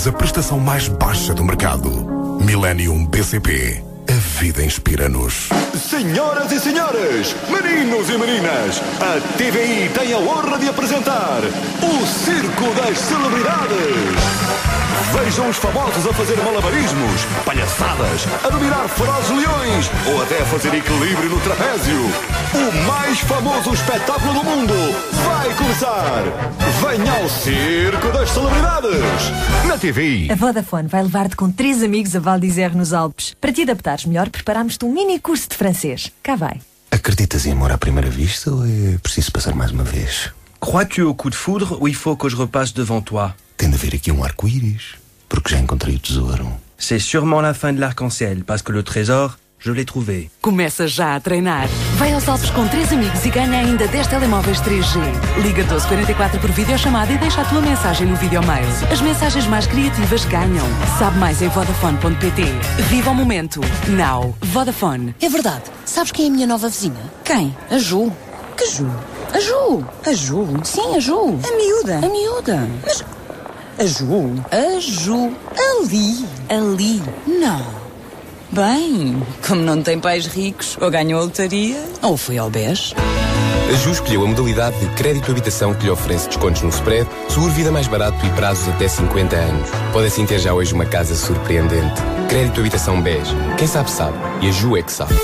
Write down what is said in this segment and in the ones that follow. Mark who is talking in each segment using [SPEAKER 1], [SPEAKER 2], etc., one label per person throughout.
[SPEAKER 1] temos a prestação mais baixa do mercado. Millennium BCP. A vida inspira-nos.
[SPEAKER 2] Senhoras e senhores, meninos e meninas, a TVI tem a honra de apresentar o Circo das Celebridades. Vejam os famosos a fazer malabarismos, palhaçadas, a dominar ferozes leões ou até a fazer equilíbrio no trapézio. O mais famoso espetáculo do mundo vai começar. Venha ao Circo das Celebridades, na TVI.
[SPEAKER 3] A Vodafone vai levar-te com 3 amigos a Val d'Isère nos Alpes. Para te adaptares melhor, preparámos-te um mini curso de francês. Cá vai.
[SPEAKER 4] Acreditas em amor à primeira vista ou é preciso passar mais uma vez?
[SPEAKER 5] Crois-tu au coup de foudre ou il faut que je repasse devant toi?
[SPEAKER 4] Tem de haver aqui um arco-íris, porque já encontrei o tesouro.
[SPEAKER 5] C'est sûrement la fin de l'arc-en-ciel, parce que le trésor, je l'ai trouvé.
[SPEAKER 6] Começa já a treinar. Vai aos Alpes com 3 amigos e ganha ainda 10 telemóveis 3G. Liga 1244 por videochamada e deixa a tua mensagem no videomail. As mensagens mais criativas ganham. Sabe mais em Vodafone.pt. Viva o momento. Now. Vodafone.
[SPEAKER 7] É verdade. Sabes quem é a minha nova vizinha? Quem? A Ju. Que Ju? A Ju. A Ju? Sim, a Ju. A miúda. A miúda. Mas... A Ju. A Ju. Ali. Ali. Não. Bem, como não tem pais ricos, ou ganhou a lotaria, ou foi ao BES.
[SPEAKER 8] A Ju escolheu a modalidade de crédito habitação que lhe oferece descontos no spread, seguro vida mais barato e prazos até 50 anos. Pode assim ter já hoje uma casa surpreendente. Crédito habitação BES. Quem sabe sabe. E a Ju é que sabe.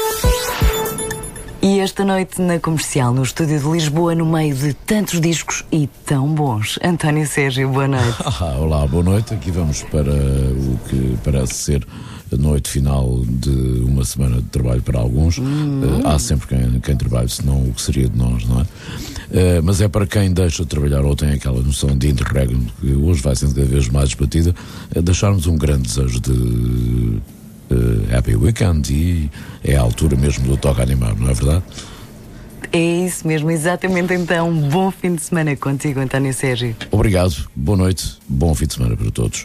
[SPEAKER 6] E esta noite na Comercial, no estúdio de Lisboa, no meio de tantos discos e tão bons. António Sérgio, boa noite.
[SPEAKER 9] Olá, boa noite. Aqui vamos para o que parece ser a noite final de uma semana de trabalho para alguns. Há sempre quem trabalhe, senão o que seria de nós, não é? Mas é para quem deixa de trabalhar ou tem aquela noção de interregno, que hoje vai sendo cada vez mais debatida, deixarmos um grande desejo de Happy Weekend, e é a altura mesmo do toque a animar, não é verdade?
[SPEAKER 6] É isso mesmo, exatamente. Então, bom fim de semana contigo, António Sérgio.
[SPEAKER 9] Obrigado, boa noite, bom fim de semana para todos.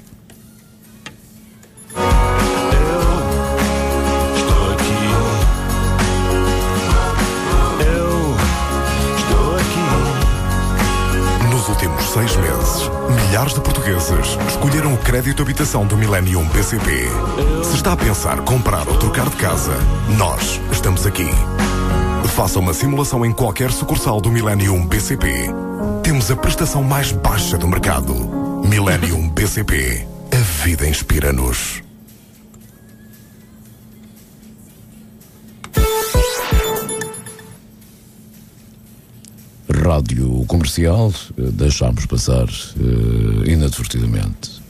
[SPEAKER 1] Nos últimos 6 meses, milhares de portugueses escolheram o crédito habitação do Millennium BCP. Se está a pensar comprar ou trocar de casa, nós estamos aqui. Faça uma simulação em qualquer sucursal do Millennium BCP. Temos a prestação mais baixa do mercado. Millennium BCP. A vida inspira-nos.
[SPEAKER 9] Rádio Comercial, deixámos passar inadvertidamente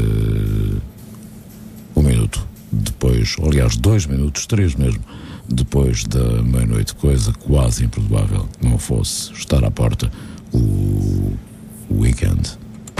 [SPEAKER 9] 1 minuto depois, aliás 2 minutos, 3 mesmo, depois da meia-noite, coisa quase improvável que não fosse estar à porta o weekend.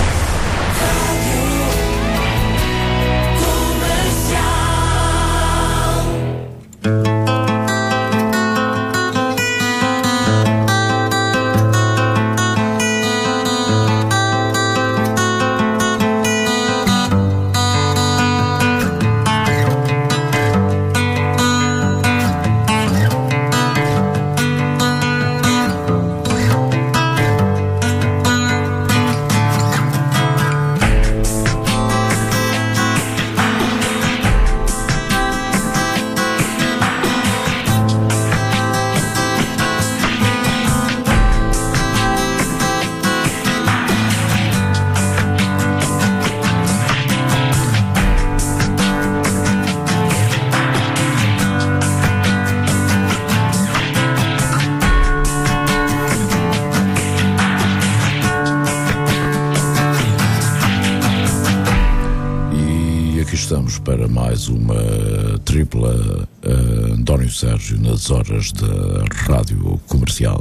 [SPEAKER 9] Estamos para mais uma tripla António Sérgio nas horas da Rádio Comercial.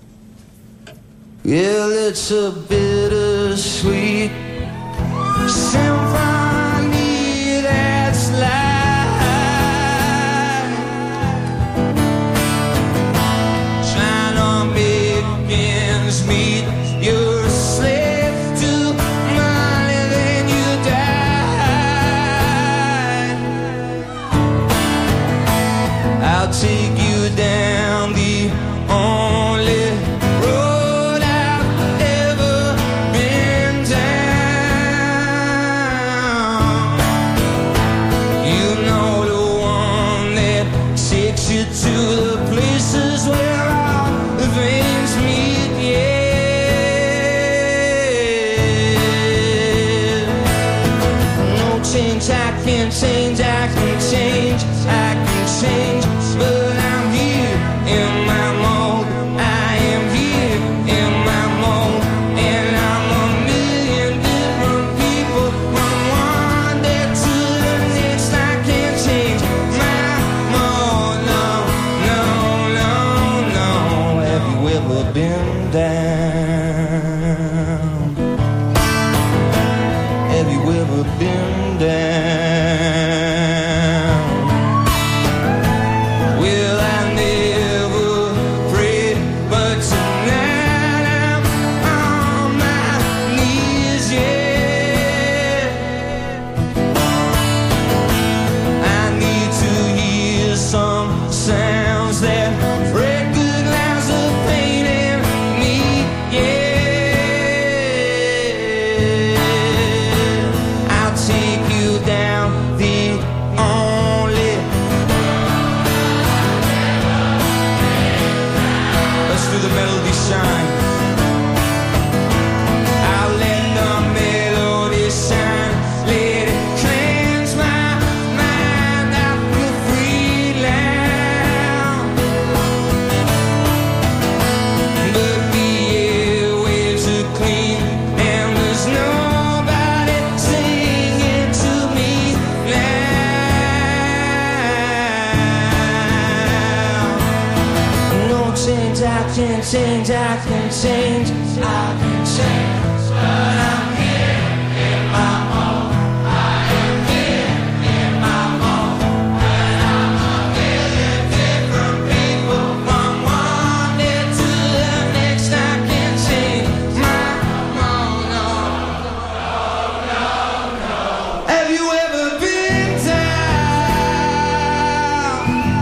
[SPEAKER 10] Well, it's a bittersweet symphony that's life. Trying to make ends meet. You're a slave to money, then you die. I'll take you down the only road I've ever been down. change, I can change, I can change, I can change, but I'm here in my mold. I am here in my mold, and I'm a million different people from one day to the next. I can't change my mold. No, no, no, no. Have you ever been down? Have you ever been down? Well, I never prayed, but tonight I'm on my knees, yeah. I need to hear some sounds that recognize the pain in me, yeah. I'll take you down the only. Let's do the melody shine. I'll let the melody shine. Let it cleanse my mind. I feel free now. But the airwaves are clean, and there's nobody singing to me now. No change, I can change, I can change, I can change, but I'm here in my home. I am here in my home, and I'm a million different people from one day to the next. I can change my home. No, no, no. Have you ever been down?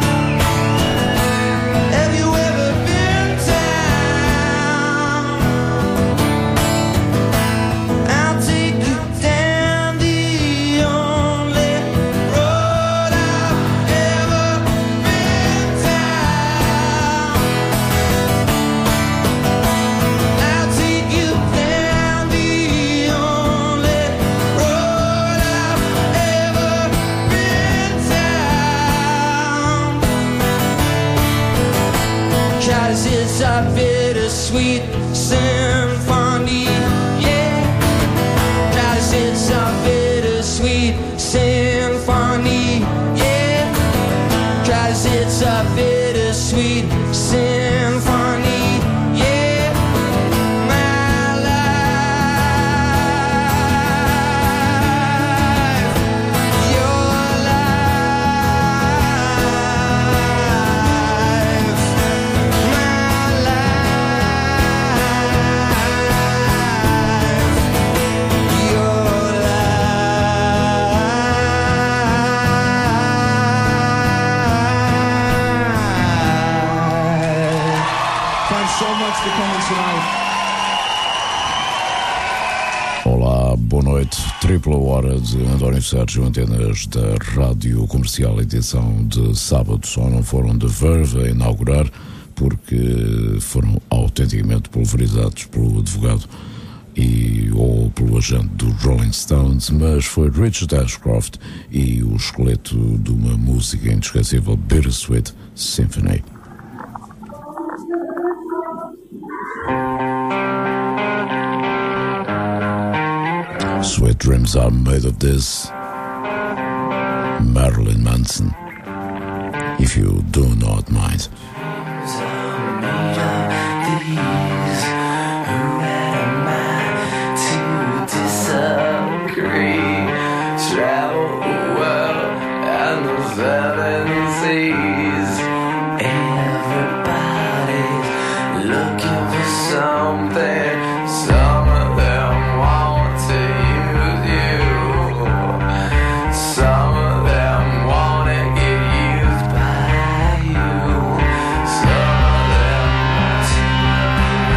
[SPEAKER 10] Have you ever been down? I'll take you down the only road I've ever been down. I'll take you down the only road I've ever been down. 'Cause it's a bittersweet symphony, yeah. 'Cause it's a bittersweet symphony, yeah. 'Cause it's a bittersweet symphony, yeah. My life, your life, my life, your life. Thanks so much for coming tonight.
[SPEAKER 9] Olá, boa noite. Tripla hora de António Sérgio, antenas da Rádio Comercial, edição de sábado. Só não foram de Verve a inaugurar porque foram autenticamente pulverizados pelo advogado ou pelo agente dos Rolling Stones, mas foi Richard Ashcroft e o esqueleto de uma música inesquecível, Bittersweet Symphony. Sweet dreams are made of this. Marilyn Manson, if you do not mind.
[SPEAKER 10] Travel the world and the seven seas. Everybody's looking for something. Some of them want to use you. Some of them want to get used by you. Some of them want to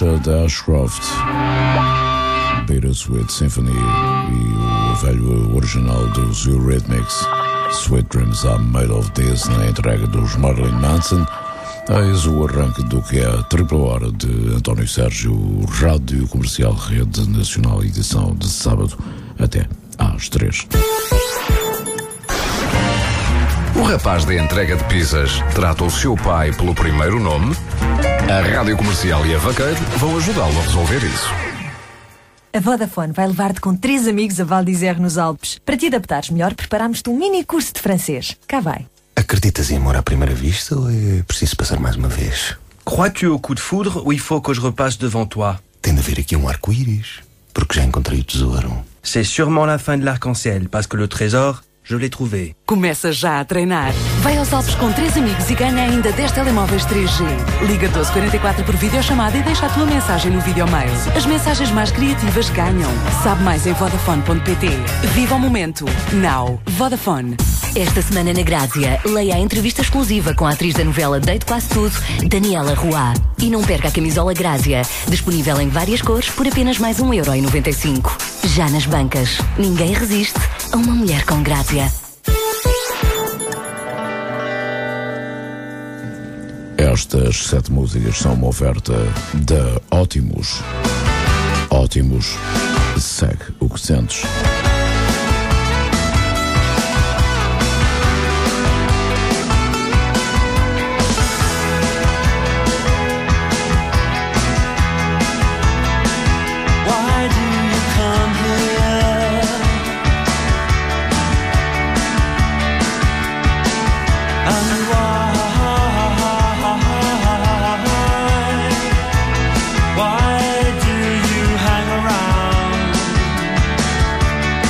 [SPEAKER 9] Richard Ashcroft, Bittersweet Symphony, e o velho original dos Eurythmics, Sweet Dreams Are Made of This, na entrega dos Marilyn Manson. Eis o arranque do que é a tripla hora de António Sérgio, Rádio Comercial Rede Nacional, edição de sábado até às 3.
[SPEAKER 11] O rapaz da entrega de pizzas trata o seu pai pelo primeiro nome? A Rádio Comercial e a Vaqueiro vão ajudá-lo a resolver isso.
[SPEAKER 3] A Vodafone vai levar-te com 3 amigos a Val d'Isère nos Alpes. Para te adaptares melhor, preparámos-te um mini curso de francês. Cá vai.
[SPEAKER 4] Acreditas em amor à primeira vista ou é preciso passar mais uma vez?
[SPEAKER 5] Crois-tu au coup de foudre ou il faut que je repasse devant toi?
[SPEAKER 4] Tem de haver aqui um arco-íris, porque já encontrei o tesouro.
[SPEAKER 5] C'est sûrement la fin de l'arc-en-ciel, parce que le trésor, je l'ai trouvé.
[SPEAKER 6] Começa já a treinar. Vai aos Alpes com 3 amigos e ganha ainda 10 telemóveis 3G. Liga 1244 por videochamada e deixa a tua mensagem no videomail. As mensagens mais criativas ganham. Sabe mais em Vodafone.pt. Viva o momento. Now. Vodafone.
[SPEAKER 12] Esta semana na Grazia, leia a entrevista exclusiva com a atriz da novela Deito Quase Tudo, Daniela Roy. E não perca a camisola Grazia, disponível em várias cores por apenas mais €1,95. Já nas bancas, ninguém resiste a uma mulher com Grazia.
[SPEAKER 9] Estas 7 músicas são uma oferta da Ótimos. Ótimos, segue o que sentes.
[SPEAKER 10] Why do you hang around?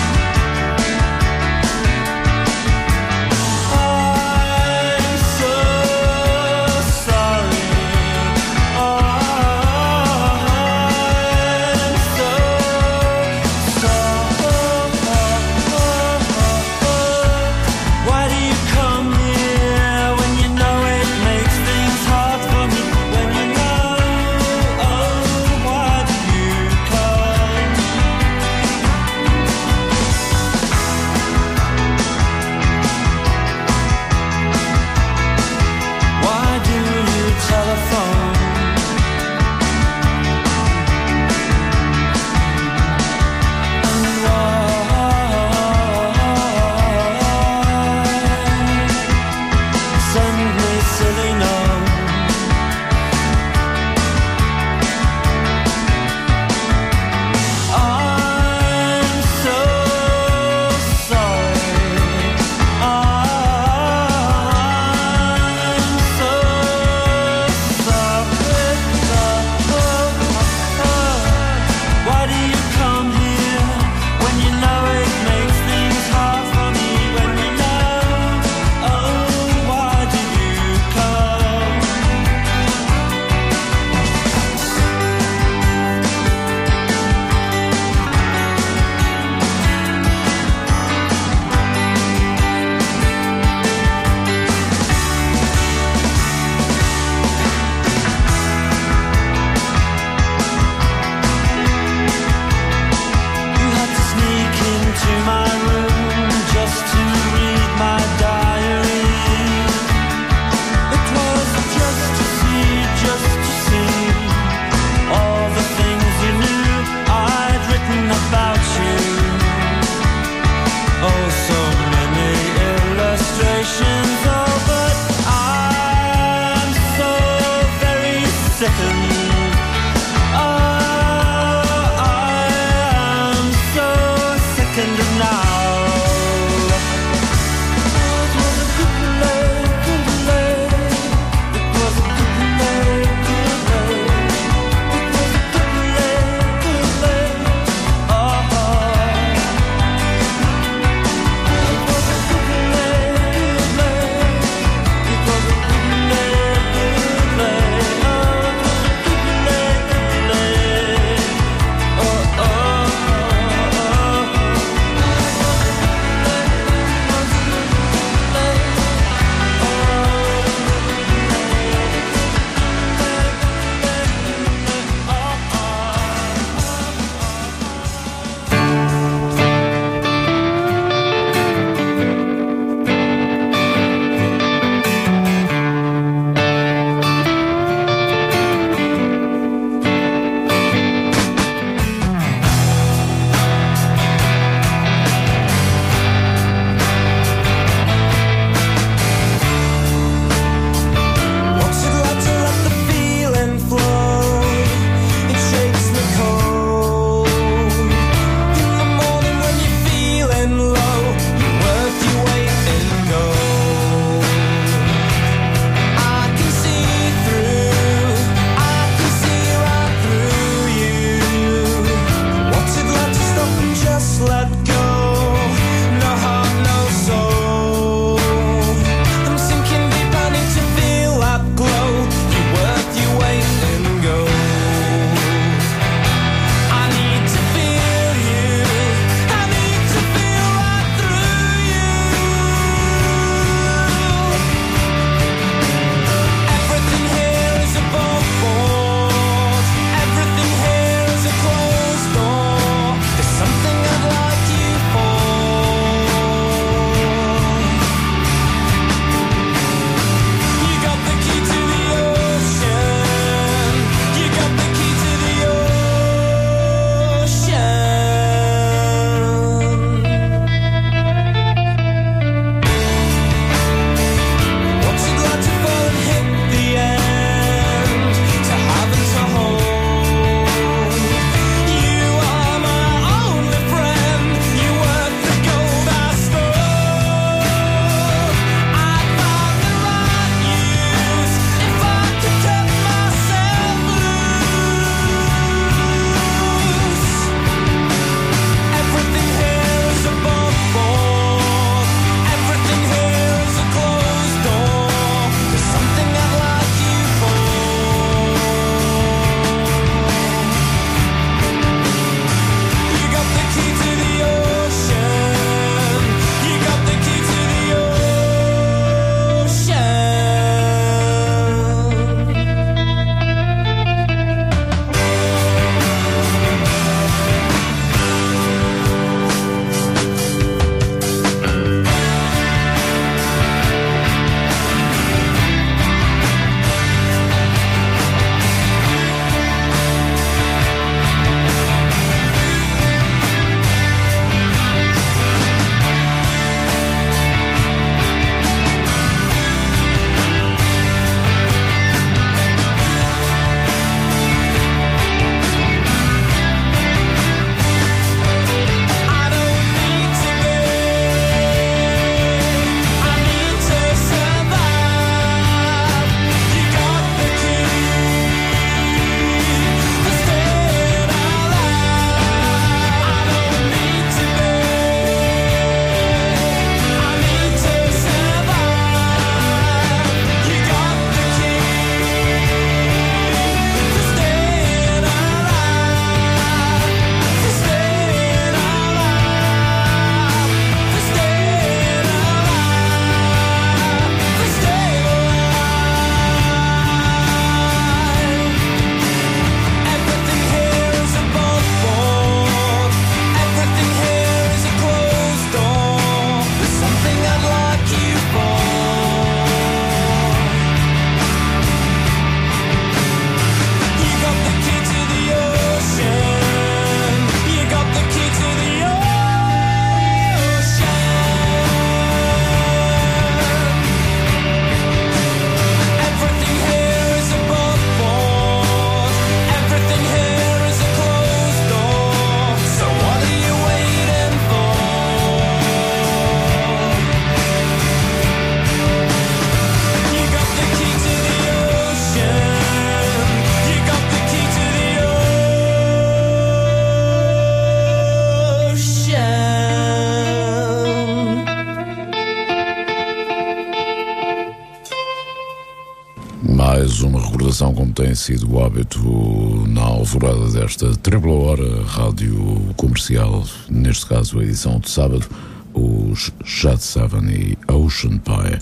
[SPEAKER 9] recordação, como tem sido o hábito na alvorada desta tripla hora rádio comercial, neste caso a edição de sábado, os Shad Seven e Ocean Pie.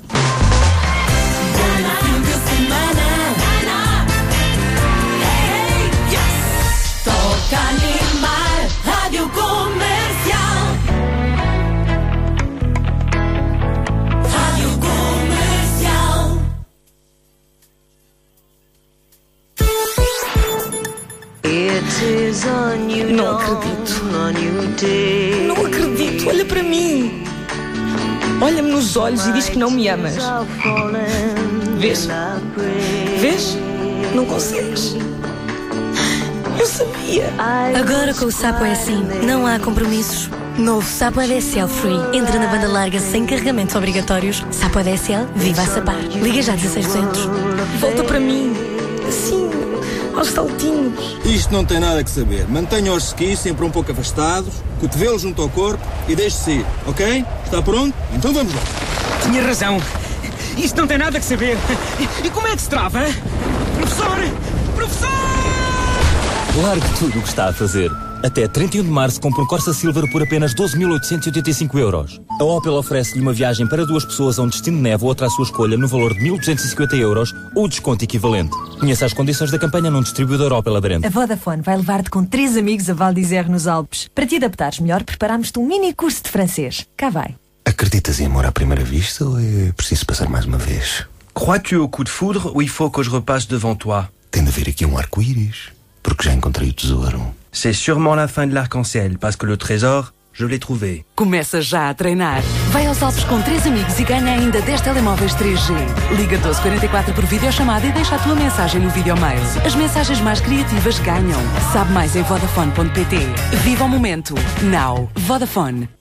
[SPEAKER 13] Não acredito. Não acredito. Olha para mim. Olha-me nos olhos e diz que não me amas. Vês? Vês? Não consegues. Eu sabia.
[SPEAKER 14] Agora com o Sapo é assim. Não há compromissos. Novo Sapo ADSL Free. Entra na banda larga sem carregamentos obrigatórios. Sapo ADSL, viva a sapar. Liga já 16200.
[SPEAKER 13] Volta para mim. Assim, aos saltinhos.
[SPEAKER 15] Isto não tem nada que saber. Mantenha os skis sempre um pouco afastados, cotovelo junto ao corpo e deixe-se ir, ok? Está pronto? Então vamos lá.
[SPEAKER 16] Tinha razão. Isto não tem nada que saber. E como é que se trava? Professor! Professor!
[SPEAKER 17] Largue tudo o que está a fazer. Até 31 de março compra um Corsa Silver por apenas 12.885 euros. A Opel oferece-lhe uma viagem para 2 pessoas a um destino de neve ou outra à sua escolha no valor de 1.250 euros ou o desconto equivalente. Conheça as condições da campanha num distribuidor Opel aderente.
[SPEAKER 3] A Vodafone vai levar-te com 3 amigos a Val d'Isère nos Alpes. Para te adaptares melhor, preparámos-te um mini curso de francês. Cá vai.
[SPEAKER 4] Acreditas em amor à primeira vista ou é preciso passar mais uma vez?
[SPEAKER 5] Crois-tu au coup de foudre ou il faut que je repasse devant toi?
[SPEAKER 4] Tem de haver aqui um arco-íris, porque já encontrei o tesouro.
[SPEAKER 5] C'est sûrement la fin de l'arc-en-ciel, parce que le trésor, je l'ai trouvé.
[SPEAKER 6] Começa já a treinar. Vai aos Alpes com 3 amigos e ganha ainda 10 telemóveis 3G. Liga 1244 por videochamada e deixa a tua mensagem no videomail. As mensagens mais criativas ganham. Sabe mais em Vodafone.pt. Viva o momento. Now. Vodafone.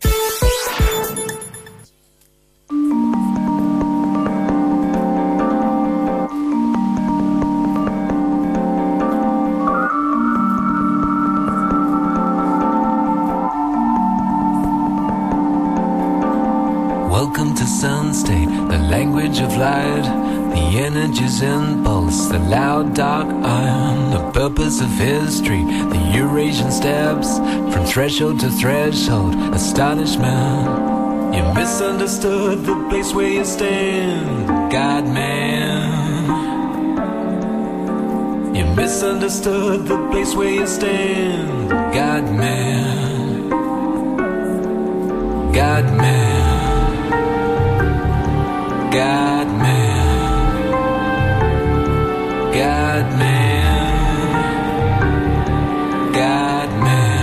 [SPEAKER 10] Welcome to Sun State, the language of light, the energy's impulse, the loud dark iron, the purpose of history, the Eurasian steps, from threshold to threshold, astonishment. You misunderstood the place where you stand, God-man. You misunderstood the place where you stand, God-man. God-man. God-man, God-man, God-man.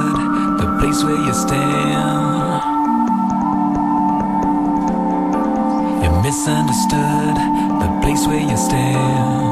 [SPEAKER 10] the place where you stand. You misunderstood the place where you stand.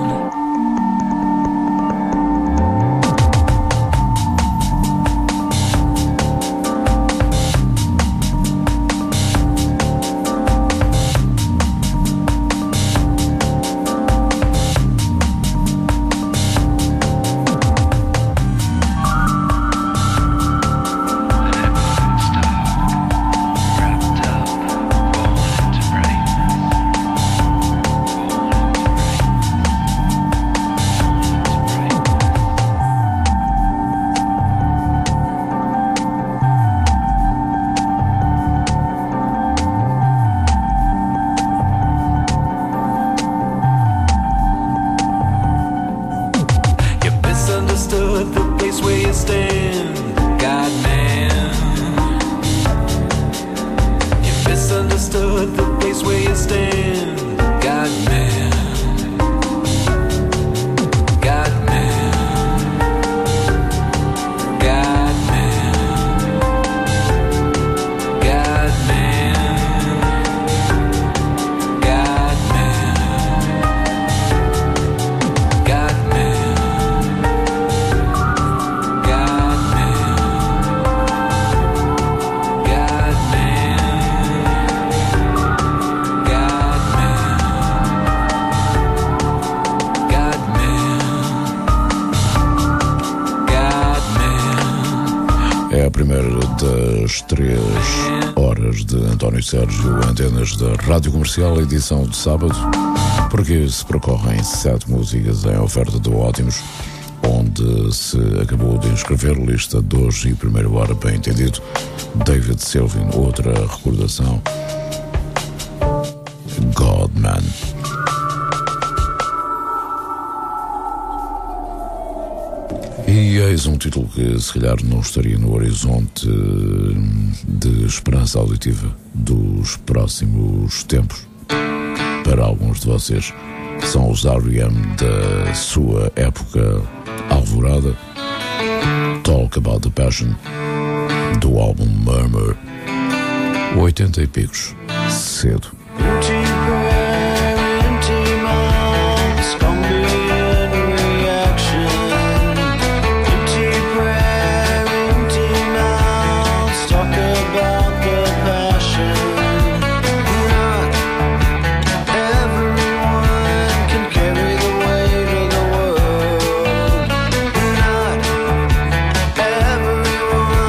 [SPEAKER 9] É a primeira das 3 horas de António Sérgio, antenas da Rádio Comercial, edição de sábado, porque se percorrem 7 músicas em oferta do Ótimos, onde se acabou de inscrever lista de hoje e primeira hora, bem entendido, David Sylvian, outra recordação, Godman. E eis um título que se calhar não estaria no horizonte de esperança auditiva dos próximos tempos. Para alguns de vocês, são os R.E.M. da sua época alvorada. Talk About the Passion, do álbum Murmur, 80 e picos, cedo.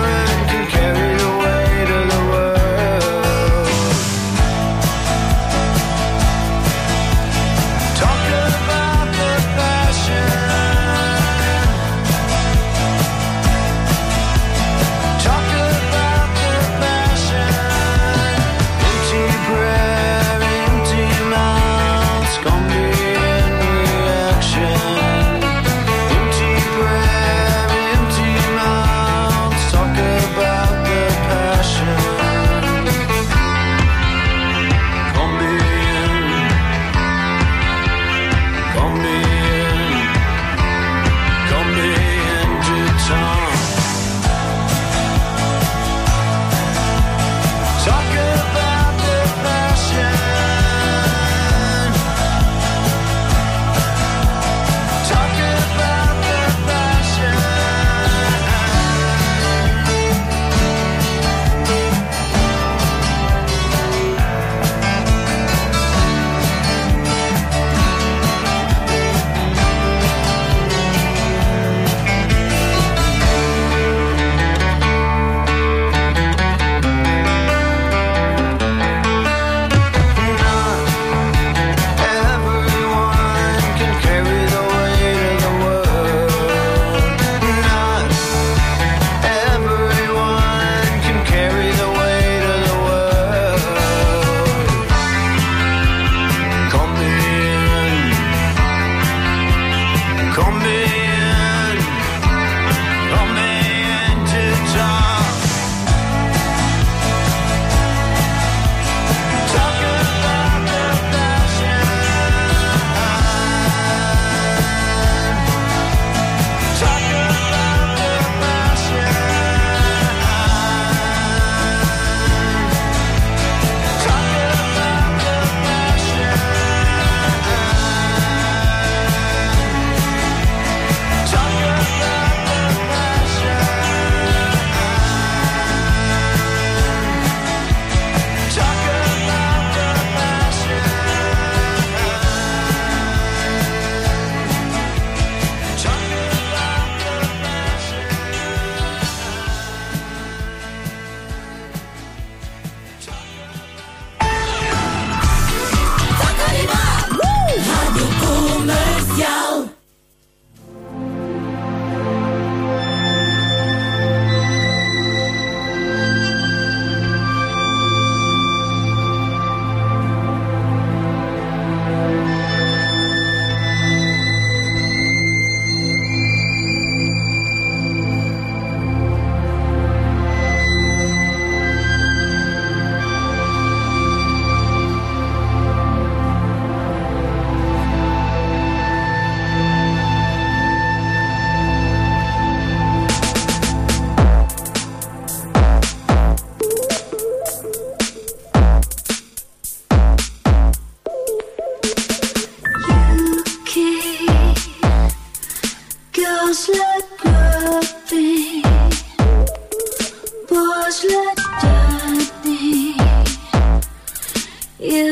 [SPEAKER 10] Everyone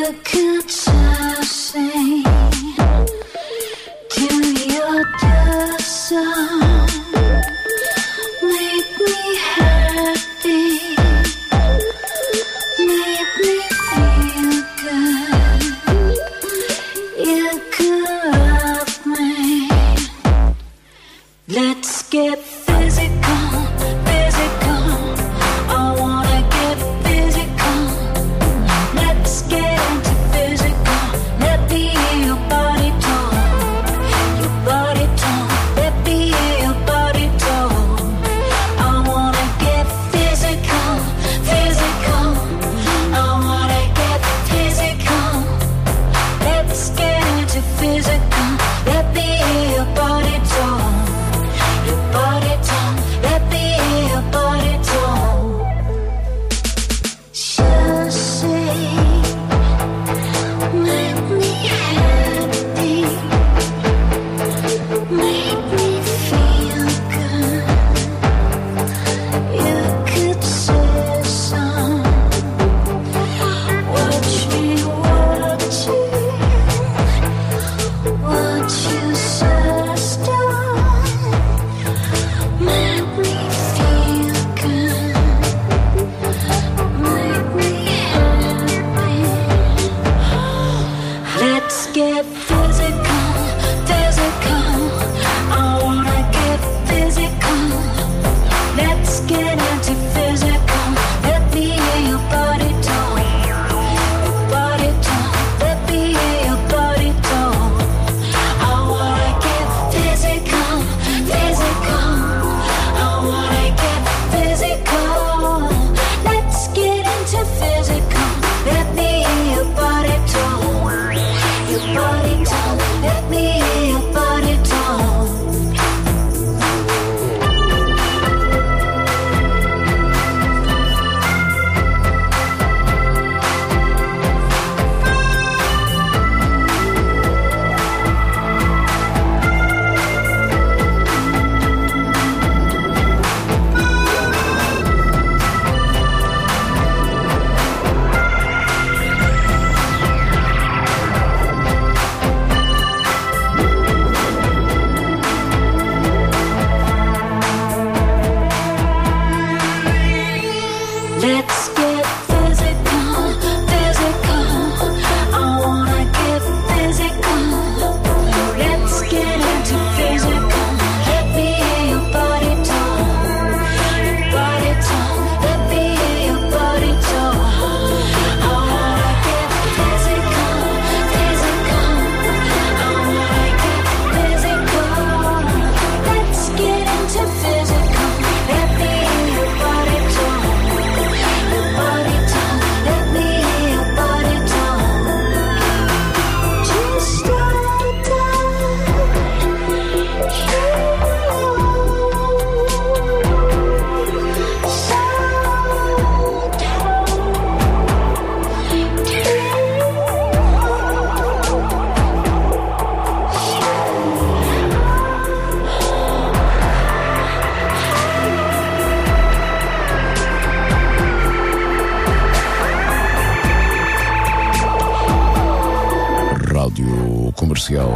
[SPEAKER 9] Comercial.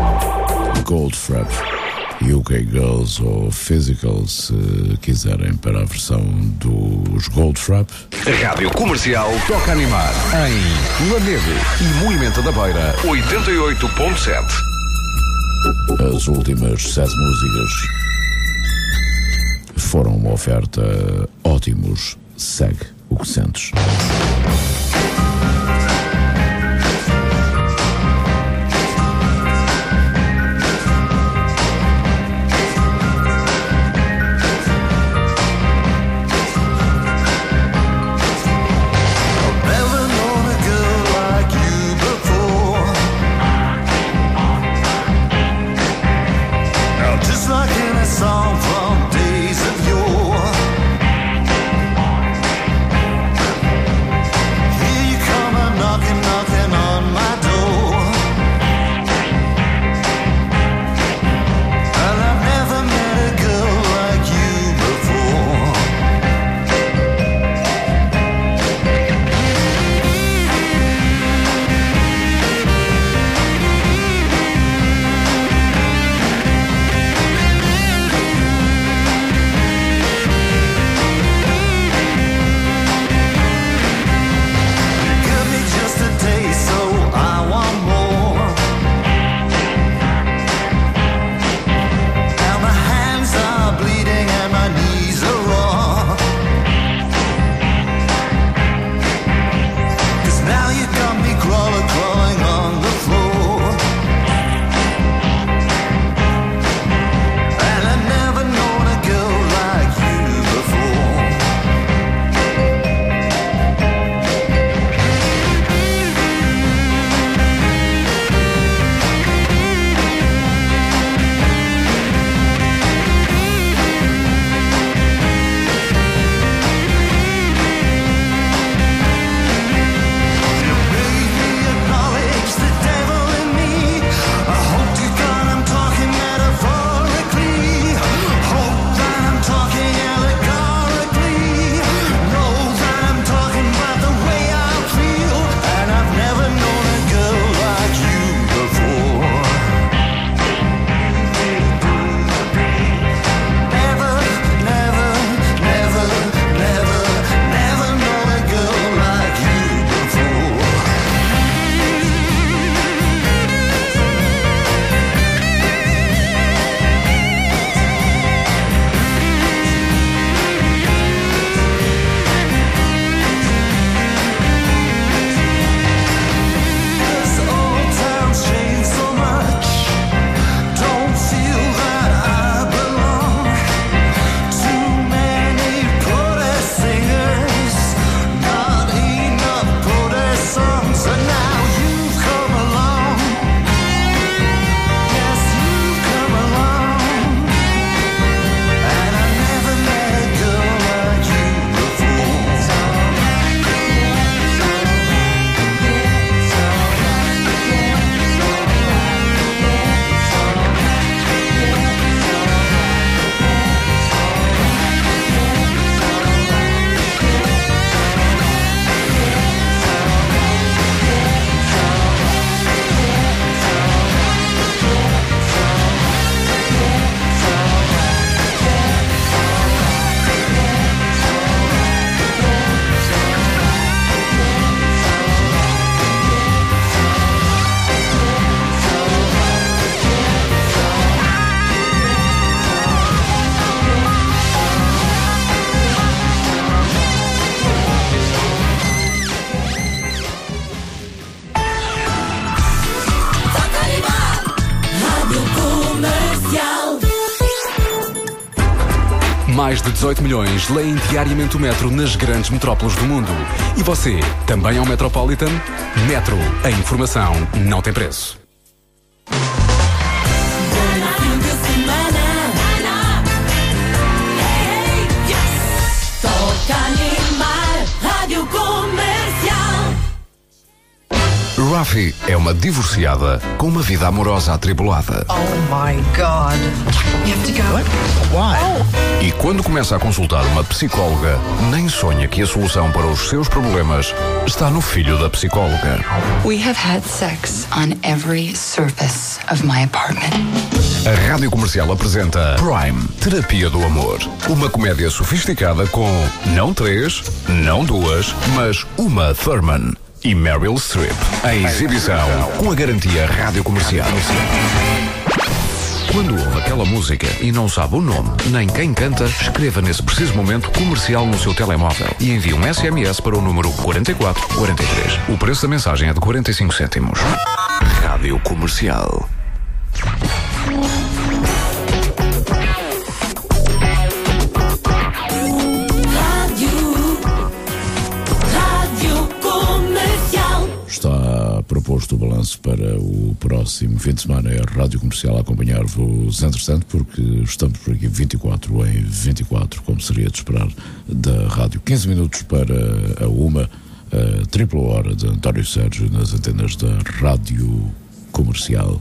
[SPEAKER 9] Goldfrapp, UK Girls ou Physical, se quiserem, para a versão dos Goldfrapp.
[SPEAKER 11] Rádio Comercial toca animar em Lamego e Moimenta da Beira 88.7.
[SPEAKER 9] As últimas 7 músicas foram uma oferta Ótimos. Segue o que sentes.
[SPEAKER 10] From days of yore,
[SPEAKER 11] 18 milhões leem diariamente o metro nas grandes metrópoles do mundo. E você, também é um Metropolitan? Metro, a informação não tem preço. Rafi é uma divorciada com uma vida amorosa atribulada.
[SPEAKER 18] Oh my God. You have to go? Why?
[SPEAKER 11] E quando começa a consultar uma psicóloga, nem sonha que a solução para os seus problemas está no filho da psicóloga.
[SPEAKER 19] We have had sex on every surface of my apartment.
[SPEAKER 11] A Rádio Comercial apresenta Prime, Terapia do Amor. Uma comédia sofisticada com não 3, não 2, mas uma Thurman e Meryl Streep. Em exibição com a garantia Rádio Comercial. Quando ouve aquela música e não sabe o nome nem quem canta, escreva nesse preciso momento comercial no seu telemóvel e envie um SMS para o número 4443. O preço da mensagem é de 45 cêntimos. Rádio Comercial.
[SPEAKER 9] Está proposto o balanço para o próximo fim de semana. É a Rádio Comercial a acompanhar-vos, entretanto, porque estamos por aqui 24 em 24, como seria de esperar da rádio. 15 minutos para a 1, a tripla hora de António Sérgio nas antenas da Rádio Comercial.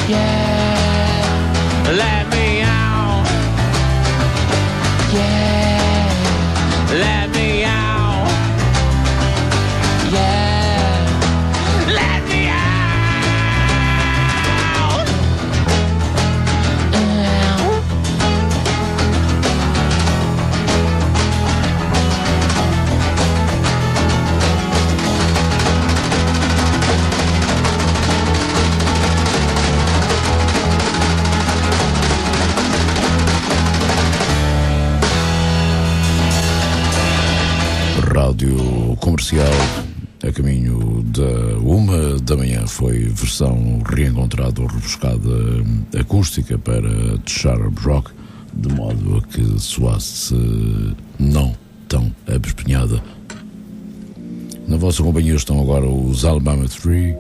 [SPEAKER 10] Yeah, let me out. Yeah, let me out. Yeah, let me out.
[SPEAKER 9] Rádio Comercial, a caminho da 1h foi versão reencontrada ou rebuscada acústica para The Sharp Rock, de modo a que soasse não tão abespenhada. Na vossa companhia estão agora os Alabama 3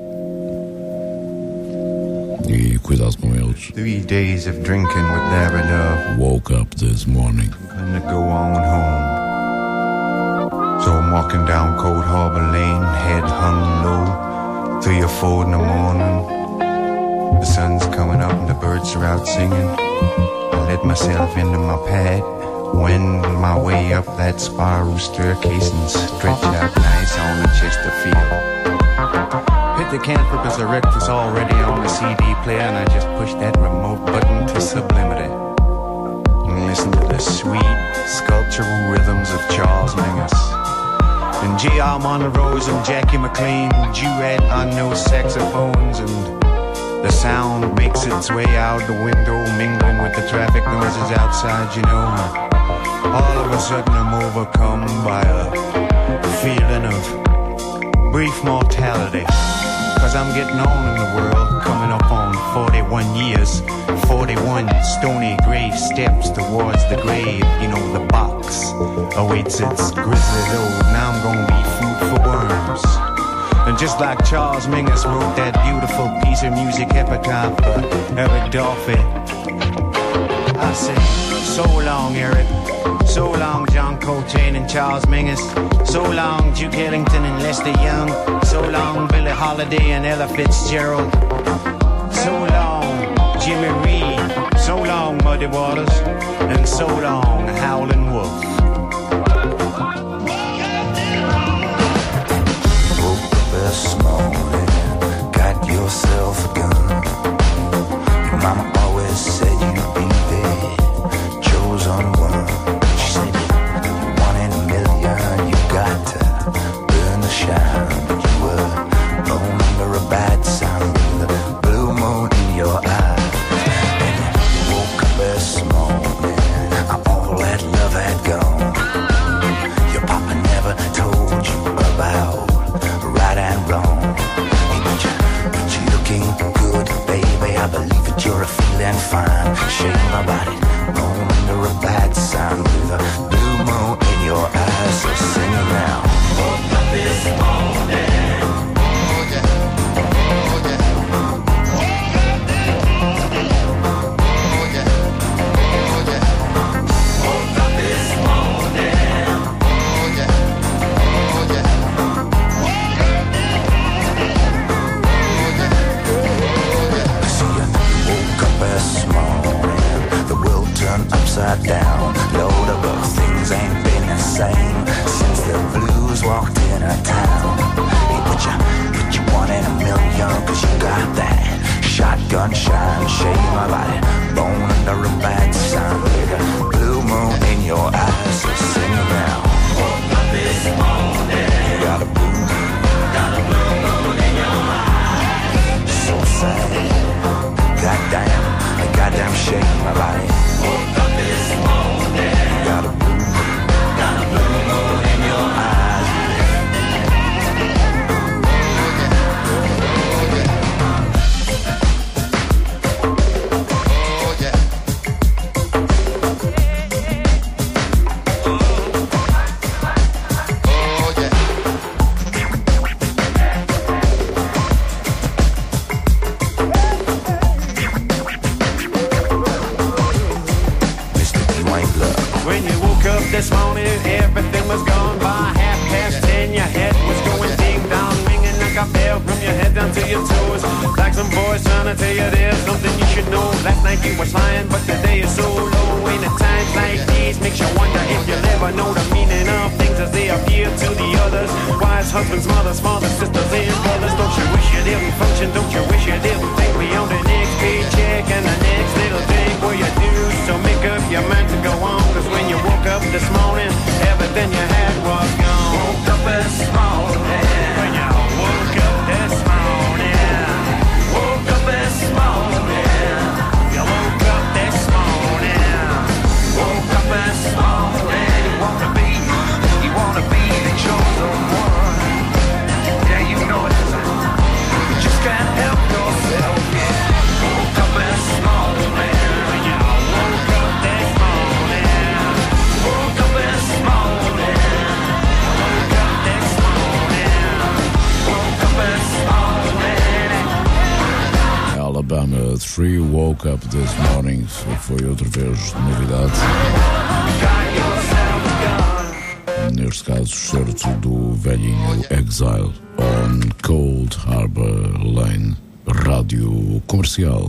[SPEAKER 9] e cuidado com eles.
[SPEAKER 20] 3 days of drinking with Larry Love.
[SPEAKER 9] Woke up this morning.
[SPEAKER 20] Gonna go on home. So I'm walking down Cold Harbor Lane, head hung low, 3 or 4 in the morning. The sun's coming up and the birds are out singing. I let myself into my pad, wend my way up that spiral staircase and stretch out nice on the Chesterfield. Hit the cantrip the rectus already on the CD player, and I just pushed that remote button to sublimity and listen to the sweet sculptural rhythms of Charles Mingus. And J.R. Monroe's and Jackie McLean duet on those saxophones, and the sound makes its way out the window, mingling with the traffic noises outside, you know. All of a sudden I'm overcome by a feeling of brief mortality, 'cause I'm getting on in the world, coming up on 41 years, 41 stony grey steps towards the grave. You know, the box awaits its grisly load. Now I'm gonna be food for worms. And just like Charles Mingus wrote that beautiful piece of music epitaph for Eric Dolphy, I say, so long Eric, so long John Coltrane and Charles Mingus, so long Duke Ellington and Lester Young, so long Billie Holiday and Ella Fitzgerald, so long Jimmy Reed, so long Muddy Waters, and so long Howlin' Wolf.
[SPEAKER 4] Woke up this morning, got yourself a gun. Your mama always said you'd be the chosen one. She said, 1 in a million, you got to burn the shine. But you were born under a bad sign with a blue moon in your eye. And you woke up this morning, all that love had gone. Your papa never told you about right and wrong. Hey, but you're looking good, baby. I believe that you're feeling fine. Shake my body, born under a bad sign with a blue moon in your eyes. So sing it now. Woke up this morning. Upside down, load of things ain't been the same since the blues walked in our town. Hey, but you 1 in a million, 'cause you got that shotgun shine. Shake my body, born under a bad sign with a blue moon in your eyes. So sing it now. Woke up this morning, you got a blue moon in your eyes. So sad, goddamn shake my body. Woke up this morning, you got a blue moon in your eyes.
[SPEAKER 20] This morning everything was gone by 10:30. Your head was going ding dong, ringing like a bell from your head down to your toes, like some voice trying to tell you there's something
[SPEAKER 10] you was lying, but the day is so low. And at times like these makes you wonder if you'll ever know the meaning of things as they appear to the others. Wives, husbands, mothers, fathers, sisters, and brothers. Don't you wish you didn't function? Don't you wish you didn't think beyond the next paycheck and the next little thing where you do? So make up your mind to go on, cause when you woke up this morning, everything you had was gone. Woke up this morning. When you woke up this morning. Woke up this morning. You woke up this morning. Woke up this morning. You wanna be the chosen one. Yeah, you know it. You just can't help yourself. Yeah. Woke up this morning. You woke up this morning. Woke up this morning. Woke up this morning. Woke up this morning.
[SPEAKER 9] Alabama 3 Woke Up This Morning. Foi outra vez novidade. Neste caso, certo do velhinho Exile on Cold Harbor Lane, Rádio Comercial.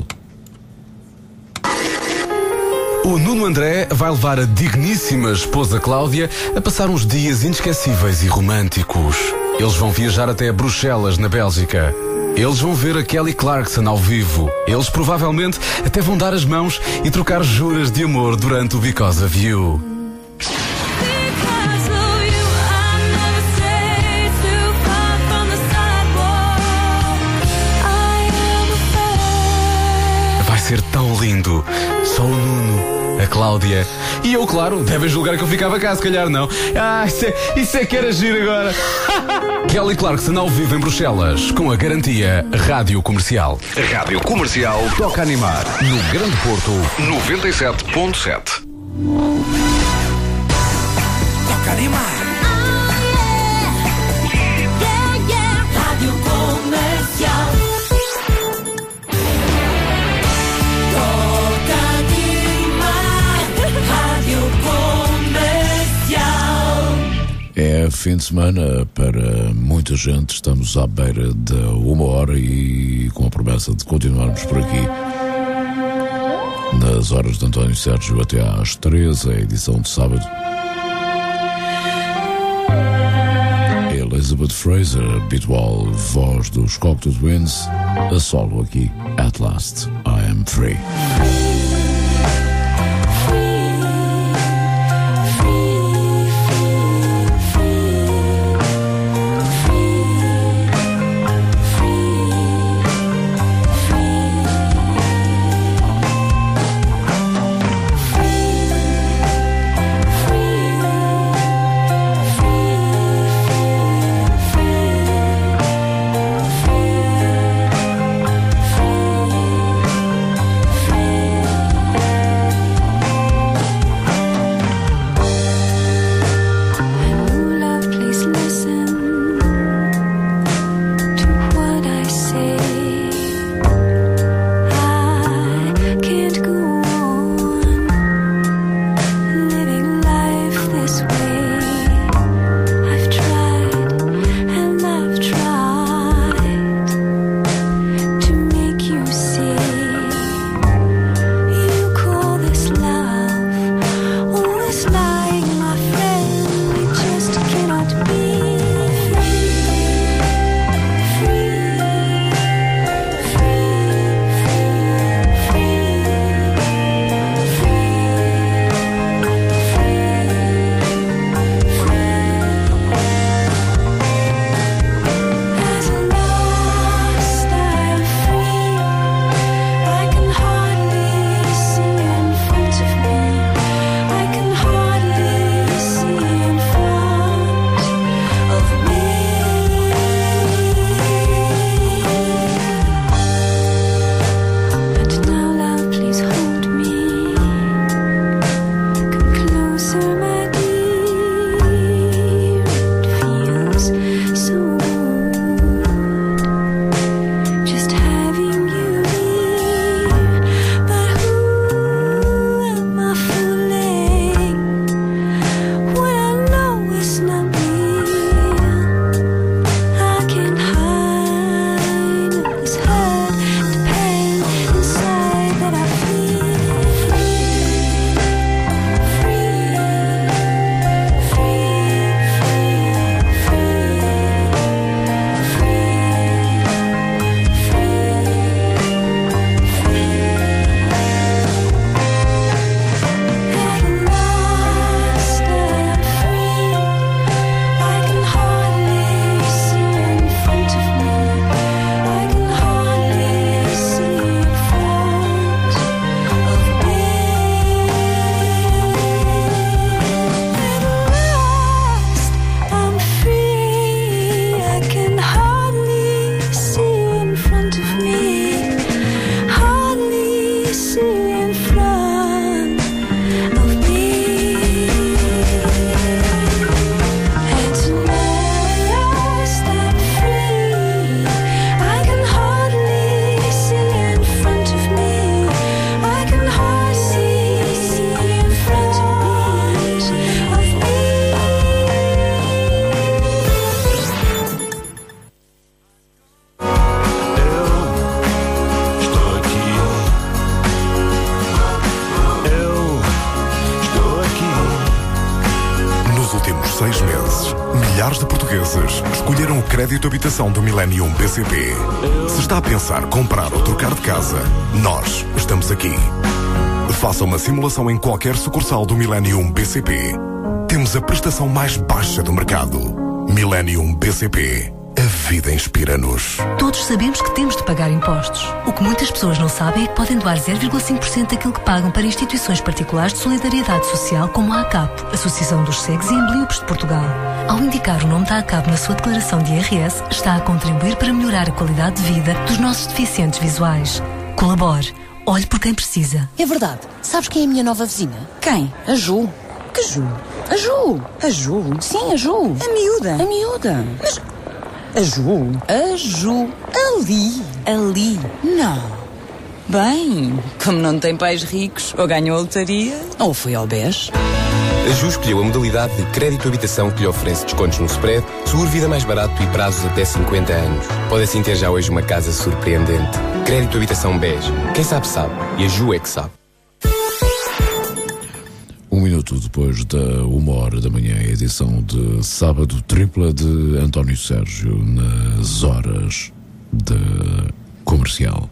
[SPEAKER 11] O Nuno André vai levar a digníssima esposa Cláudia a passar uns dias inesquecíveis e românticos. Eles vão viajar até Bruxelas, na Bélgica. Eles vão ver a Kelly Clarkson ao vivo. Eles provavelmente até vão dar as mãos e trocar juras de amor durante o Because of You. Vai ser tão lindo. Só o Nuno, a Cláudia e eu, claro, devem julgar que eu ficava cá, se calhar não. Isso é que era giro agora. Kelly Clarkson ao vivo em Bruxelas, com a garantia Rádio Comercial. Rádio Comercial toca animar, no Grande Porto, 97.7.
[SPEAKER 10] Toca animar. Rádio Comercial. Toca animar. Rádio Comercial.
[SPEAKER 9] É fim de semana para muita gente. Estamos à beira de 1h e com a promessa de continuarmos por aqui nas horas de António Sérgio até às 13, a edição de sábado. Elizabeth Fraser, Beatwall, voz dos Cocteau Twins, a solo aqui, At Last I Am Free.
[SPEAKER 10] Free.
[SPEAKER 1] milhares de portugueses escolheram o crédito habitação do Millennium BCP. Se está a pensar comprar ou trocar de casa, nós estamos aqui. Faça uma simulação em qualquer sucursal do Millennium BCP. Temos a prestação mais baixa do mercado. Millennium BCP. A vida inspira-nos.
[SPEAKER 21] Todos sabemos que temos de pagar impostos. O que muitas pessoas não sabem é que podem doar 0,5% daquilo que pagam para instituições particulares de solidariedade social como a ACAP, Associação dos Cegos e Ambliopes de Portugal. Ao indicar o nome da ACAP na sua declaração de IRS, está a contribuir para melhorar a qualidade de vida dos nossos deficientes visuais. Colabore. Olhe por quem precisa.
[SPEAKER 7] É verdade. Sabes quem é a minha nova vizinha? Quem? A Ju. Que Ju? A Ju. A Ju? Sim, a Ju. A miúda. A miúda. Mas... A Ju? A Ju. Ali. Ali. Não. Bem, como não tem pais ricos, ou ganhou a lotaria, ou foi ao BES.
[SPEAKER 8] A Ju escolheu a modalidade de crédito habitação que lhe oferece descontos no spread, seguro vida mais barato e prazos até 50 anos. Pode assim ter já hoje uma casa surpreendente. Crédito habitação BES. Quem sabe sabe. E a Ju é que sabe.
[SPEAKER 9] 1 minuto depois da 1h da manhã, edição de sábado tripla de António Sérgio nas horas da comercial.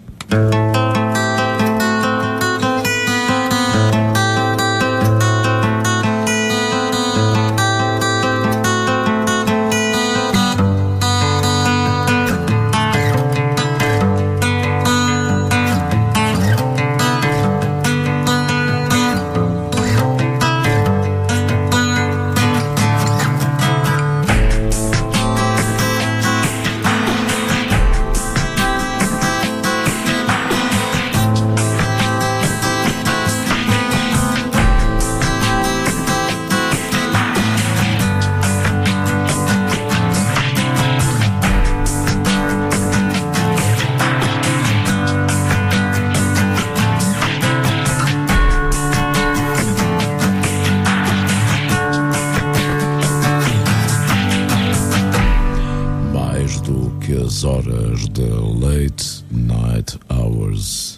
[SPEAKER 9] Horas da Late Night Hours.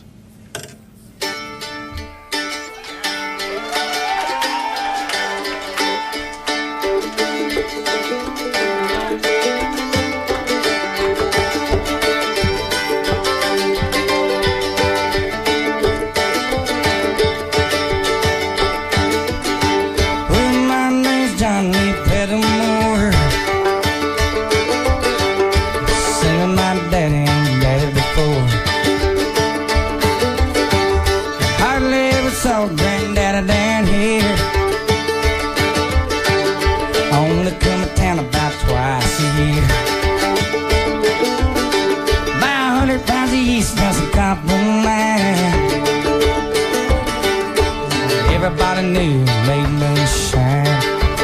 [SPEAKER 10] Everybody knew made moonshine.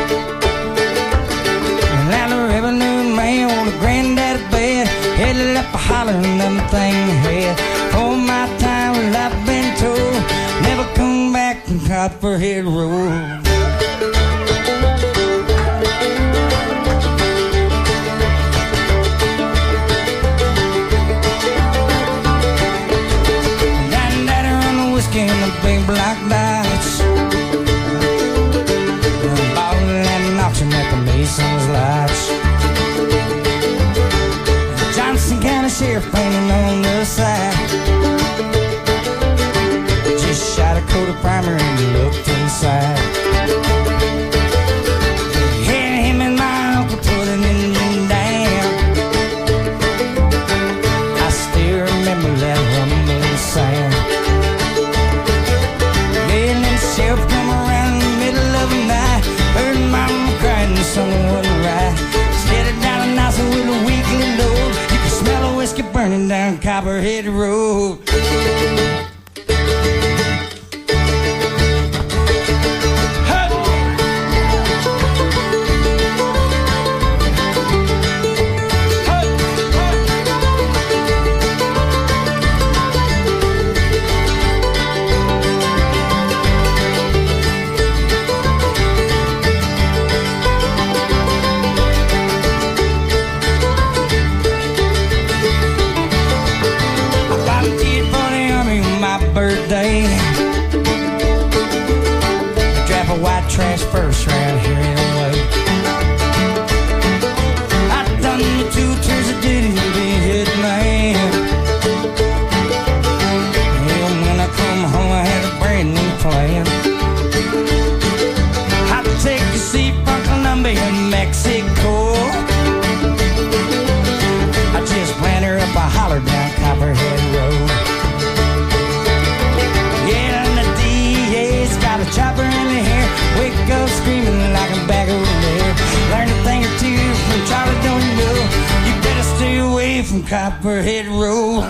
[SPEAKER 10] And now the revenue man on the granddaddy bed headed up a holler and everything ahead. For my time, well, I've been told never come back from Copperhead Road. In the big black lights, ballin' and auction at the Mason's lights. Johnson County Sheriff painting on the side. Just shot a coat of primer and looked inside. Had him and my uncle put an engine down. I still remember that rumbling sound. Sheriff come around in the middle of the night. Heard mama crying and something wasn't right. Steady down a nozzle with a weekly load. You can smell a whiskey burning down Copperhead Road. Birthday, draft a white trash first round here in the way. Copperhead Road.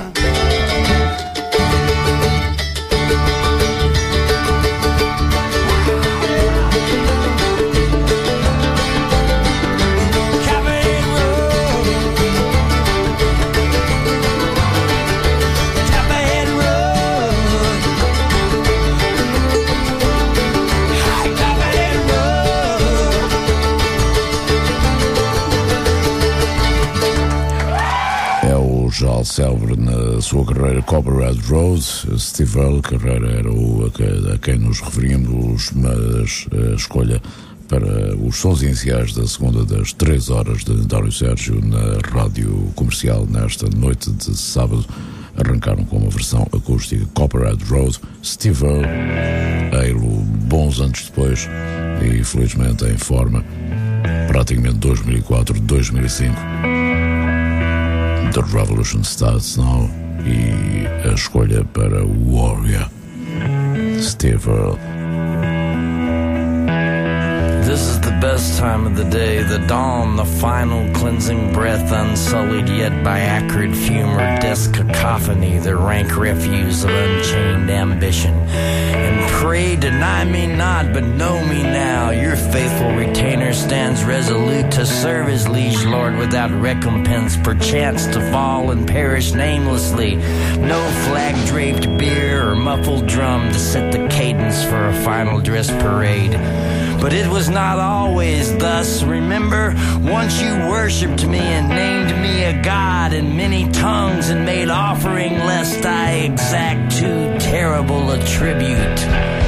[SPEAKER 9] Já célebre na sua carreira Copperhead Road, Steve Earle, carreira era a quem nos referimos, mas a escolha para os sons iniciais da segunda das 3 horas de Dário Sérgio na Rádio Comercial nesta noite de sábado arrancaram com uma versão acústica Copperhead Road, Steve Earle, ei-lo bons anos depois e felizmente em forma, praticamente 2004-2005. The Revolution Starts Now e a escolha para Warrior, Steve Earle.
[SPEAKER 2] This is the best time of the day, the dawn, the final cleansing breath, unsullied yet by acrid fume or desk cacophony, the rank refuse of unchained ambition. And pray deny me not, but know me now. Your faithful retainer stands resolute to serve his liege lord without recompense, perchance to fall and perish namelessly. No flag-draped bier or muffled drum to set the cadence for a final dress parade. But it was not always thus. Remember, once you worshipped me and named me a god in many tongues and made offering lest I exact too terrible a tribute.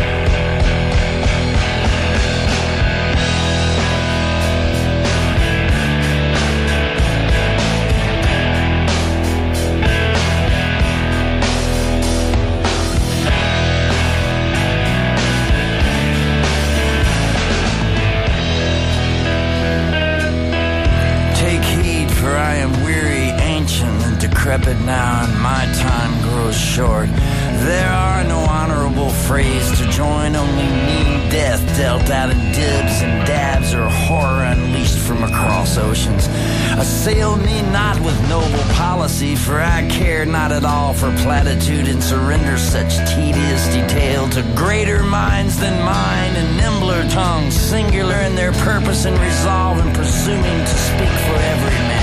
[SPEAKER 2] Decrepit now and my time grows short. There are no honorable phrase to join, only mean death dealt out in dibs and dabs or horror unleashed from across oceans. Assail me not with noble policy, for I care not at all for platitude and surrender such tedious detail to greater minds than mine and nimbler tongues, singular in their purpose and resolve and presuming to speak for every man.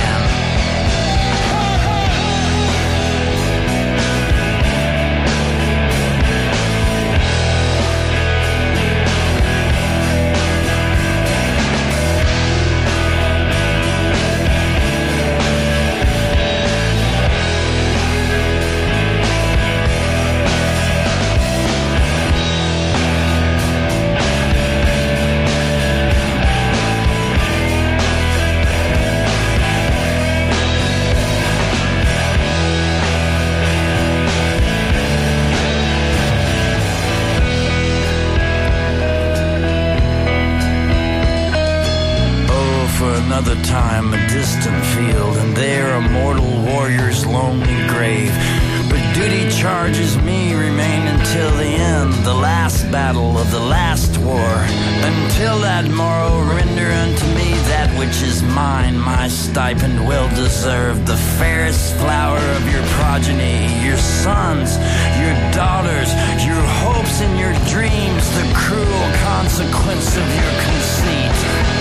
[SPEAKER 2] Another time, a distant field, and there a mortal warrior's lonely grave. But duty charges me remain until the end, the last battle of the last war. Until that morrow, render unto me that which is mine, my stipend well deserved, the fairest flower of your progeny, your sons, your daughters, your hopes and your dreams, the cruel consequence of your conceit.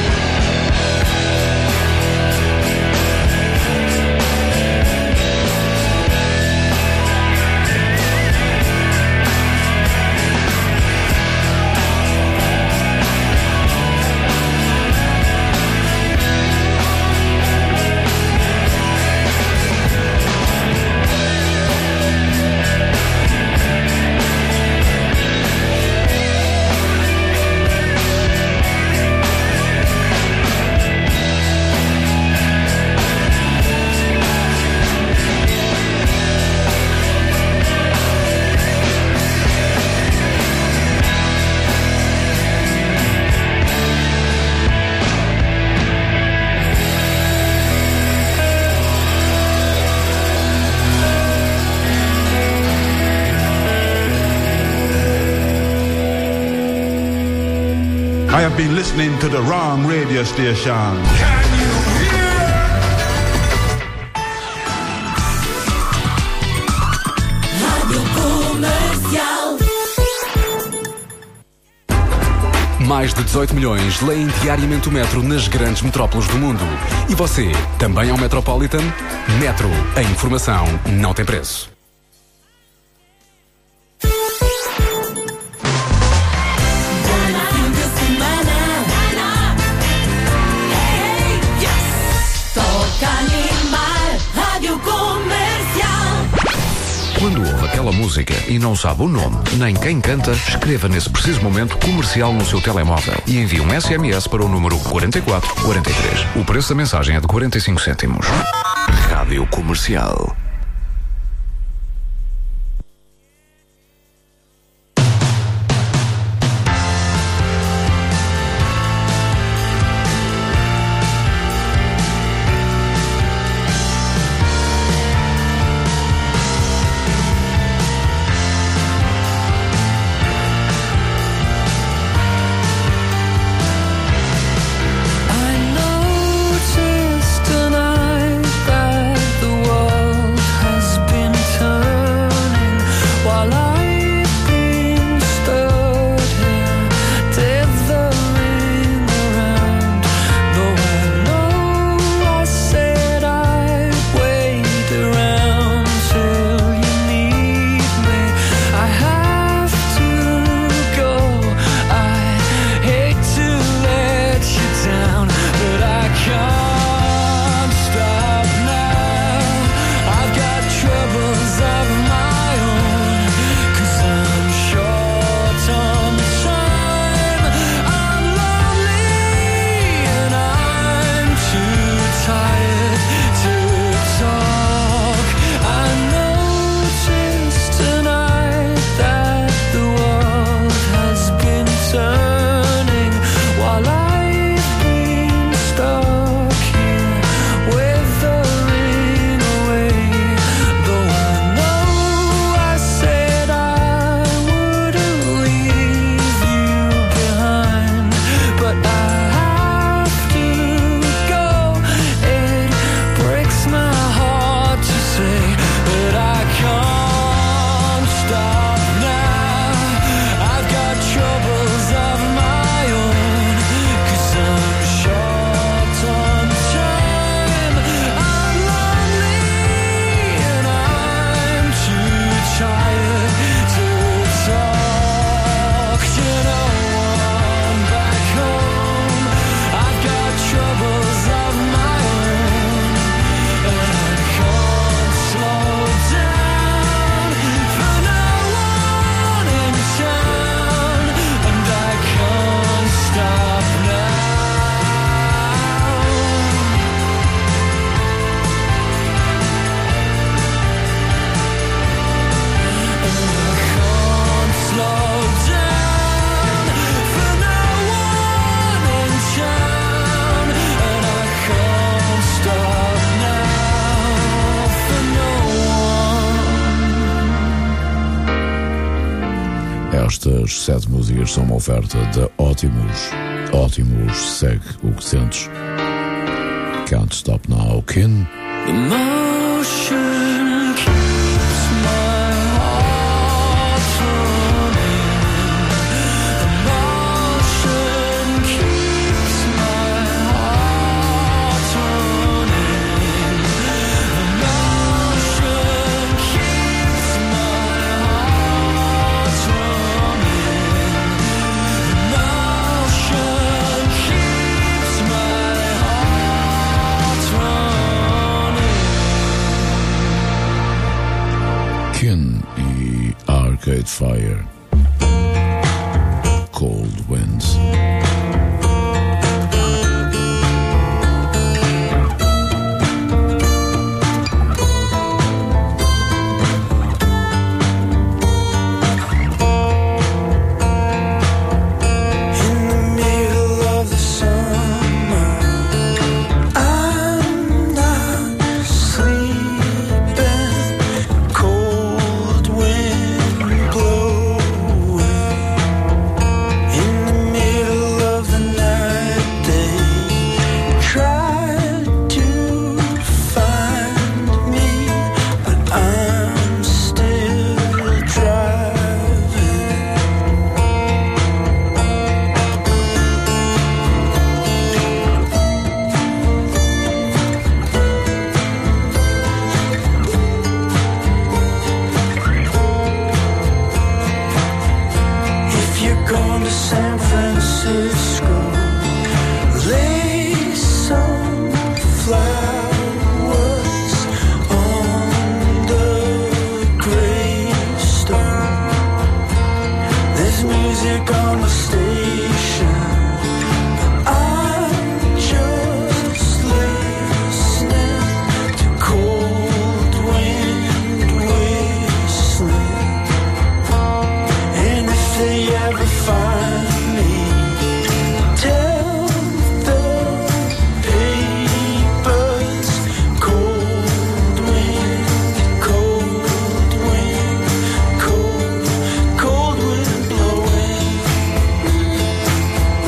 [SPEAKER 22] I have been listening to the wrong radio station.
[SPEAKER 10] Comercial.
[SPEAKER 11] Mais de 18 milhões leem diariamente o metro nas grandes metrópoles do mundo. E você, também é um Metropolitan? Metro. A informação não tem preço.
[SPEAKER 12] Quando ouve aquela música e não sabe o nome, nem quem canta, escreva nesse preciso momento comercial no seu telemóvel e envie um SMS para o número 4443. O preço da mensagem é de 45 cêntimos. Rádio Comercial.
[SPEAKER 9] Estas 7 músicas são uma oferta da Ótimos. Ótimos, segue o que sentes. Can't Stop Now, Kin.
[SPEAKER 10] Emotion keeps my heart running. Emotion keeps my heart running. Emotion keeps my heart running. Emotion keeps my heart running.
[SPEAKER 9] Kin e Arcade Fire. Cold Winds.
[SPEAKER 10] Cold wind blows music on the station. I'm just listening to cold wind whistling. And if they ever find me, tell the papers cold wind, cold wind, cold wind blowing.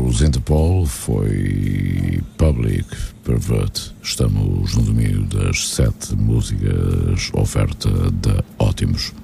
[SPEAKER 9] Os Interpol foi Public Pervert. Estamos no domínio das 7 músicas, oferta da Ótimos.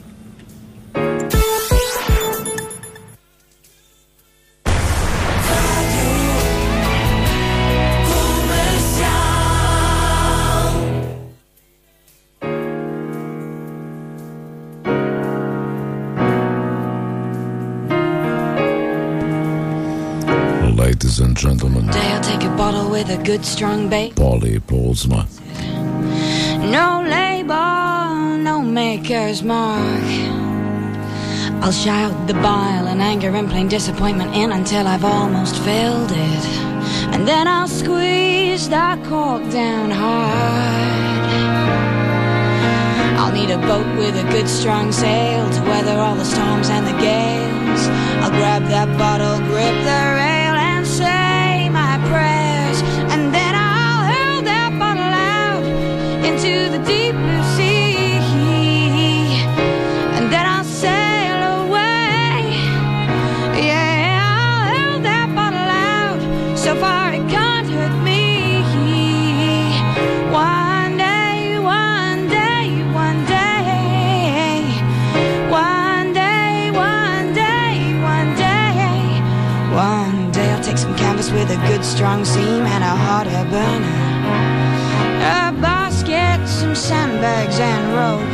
[SPEAKER 9] Ladies and gentlemen,
[SPEAKER 13] I'll take a bottle with a good strong bait.
[SPEAKER 9] Polly Polsma.
[SPEAKER 13] No label, no maker's mark. I'll shout the bile and anger and plain disappointment in until I've almost filled it. And then I'll squeeze that cork down hard. I'll need a boat with a good strong sail to weather all the storms and the gales. I'll grab that bottle, grip the rail and say my prayers. And then I'll hurl that bottle out into the deep blue sea. And then I'll sail away. Yeah, I'll hurl that bottle out so far it can't hurt me. One day, one day, one day. One day, one day, one day. One day I'll take some canvas with a good strong seam and a hot air burner, a basket, some sandbags and rope.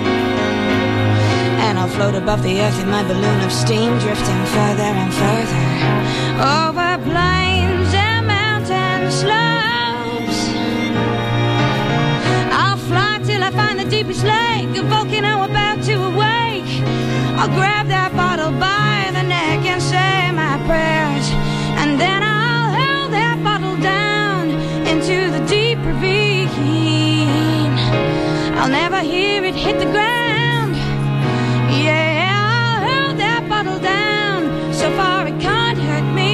[SPEAKER 13] And I'll float above the earth in my balloon of steam, drifting further and further over plains and mountain slopes. I'll fly till I find the deepest lake, a volcano about to awake. I'll grab that bottle by the neck and say my prayers. And then I'll hurl that bottle down into the deep ravine. I'll never hear it hit the ground. Yeah, I'll hurl that bottle down so far it can't hurt me.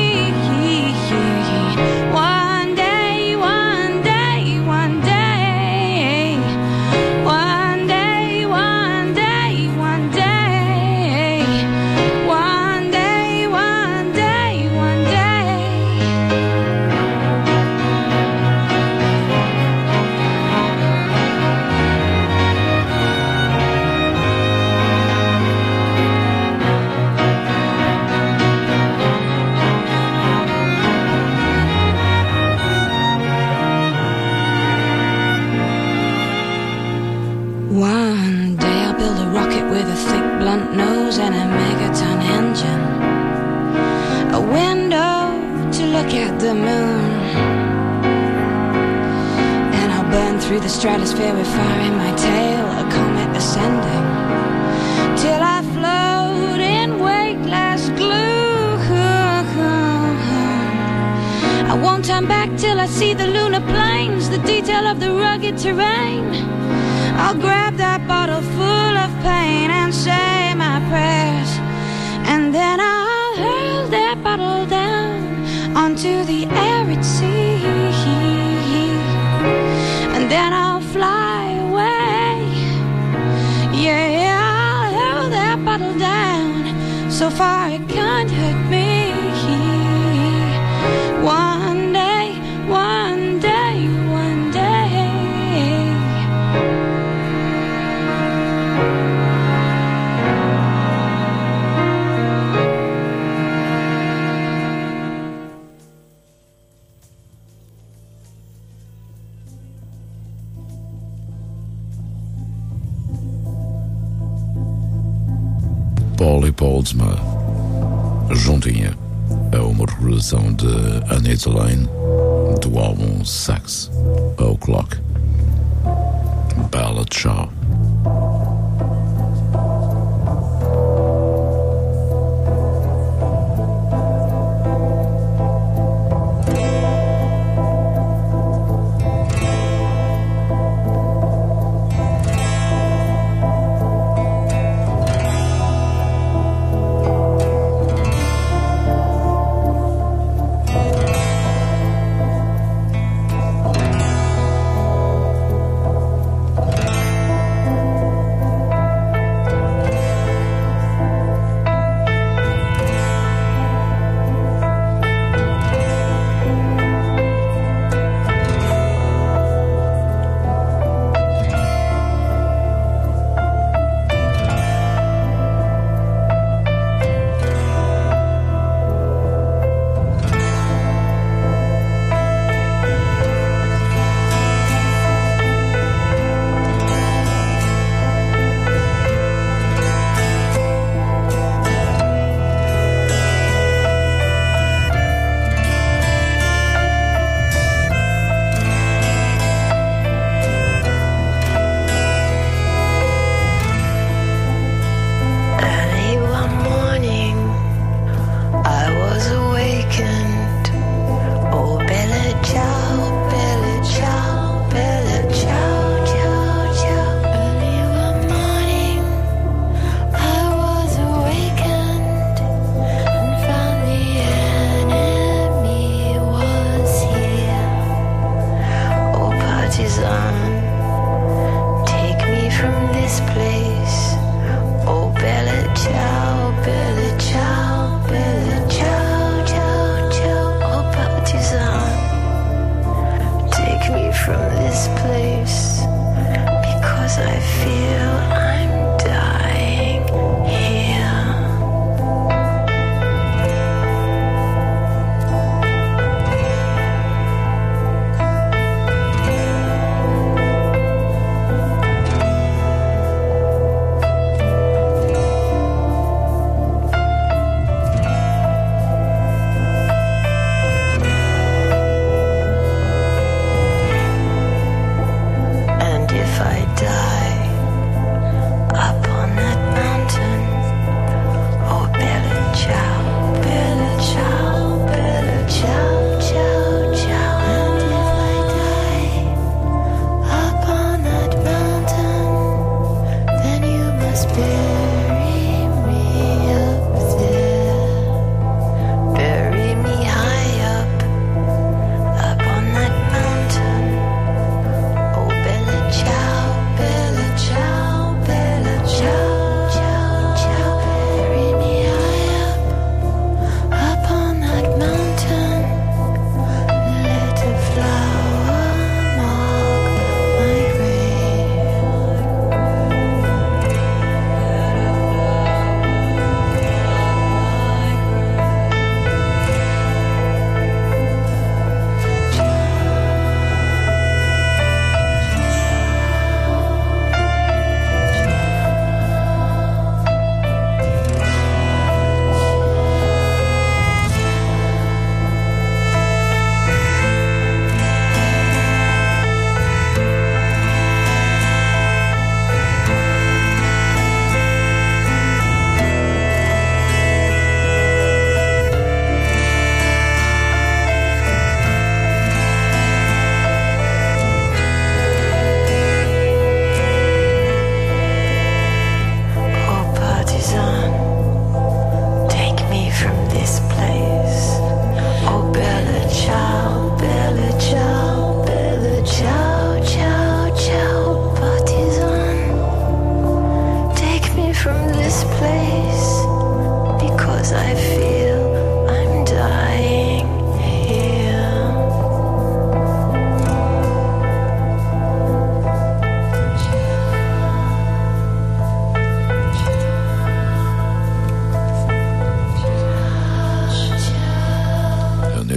[SPEAKER 13] One day, one day, one day. One day, one day, one day. One day, one day, one day. One day I'll build a rocket with a thick blunt nose and a megaton engine, a window to look at the moon, and I'll burn through the stratosphere with fire in my tail, a comet ascending, till I float in weightless glue. I won't turn back till I see the lunar plains, the detail of the rugged terrain. I'll grab that bottle full of pain and say my prayers. And then I'll hurl that bottle down onto the arid sea. And then I'll fly away. Yeah, I'll hurl that bottle down so far it can't hurt me. One day, one day, one day.
[SPEAKER 9] Polly Polsma, juntinha, é uma recordação de Anita Lane do álbum Sex O'Clock. Ballad Show.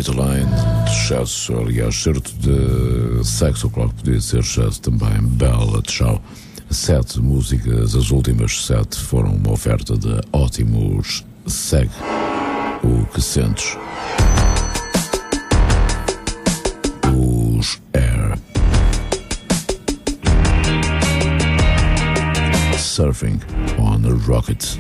[SPEAKER 9] Line de Excesso, aliás, certo de Sexo, claro que podia ser Excesso também. Bella Tchau. 7 músicas, as últimas 7 foram uma oferta de Ótimos. Segue o que sentes. Os Air. Surfing on a Rocket.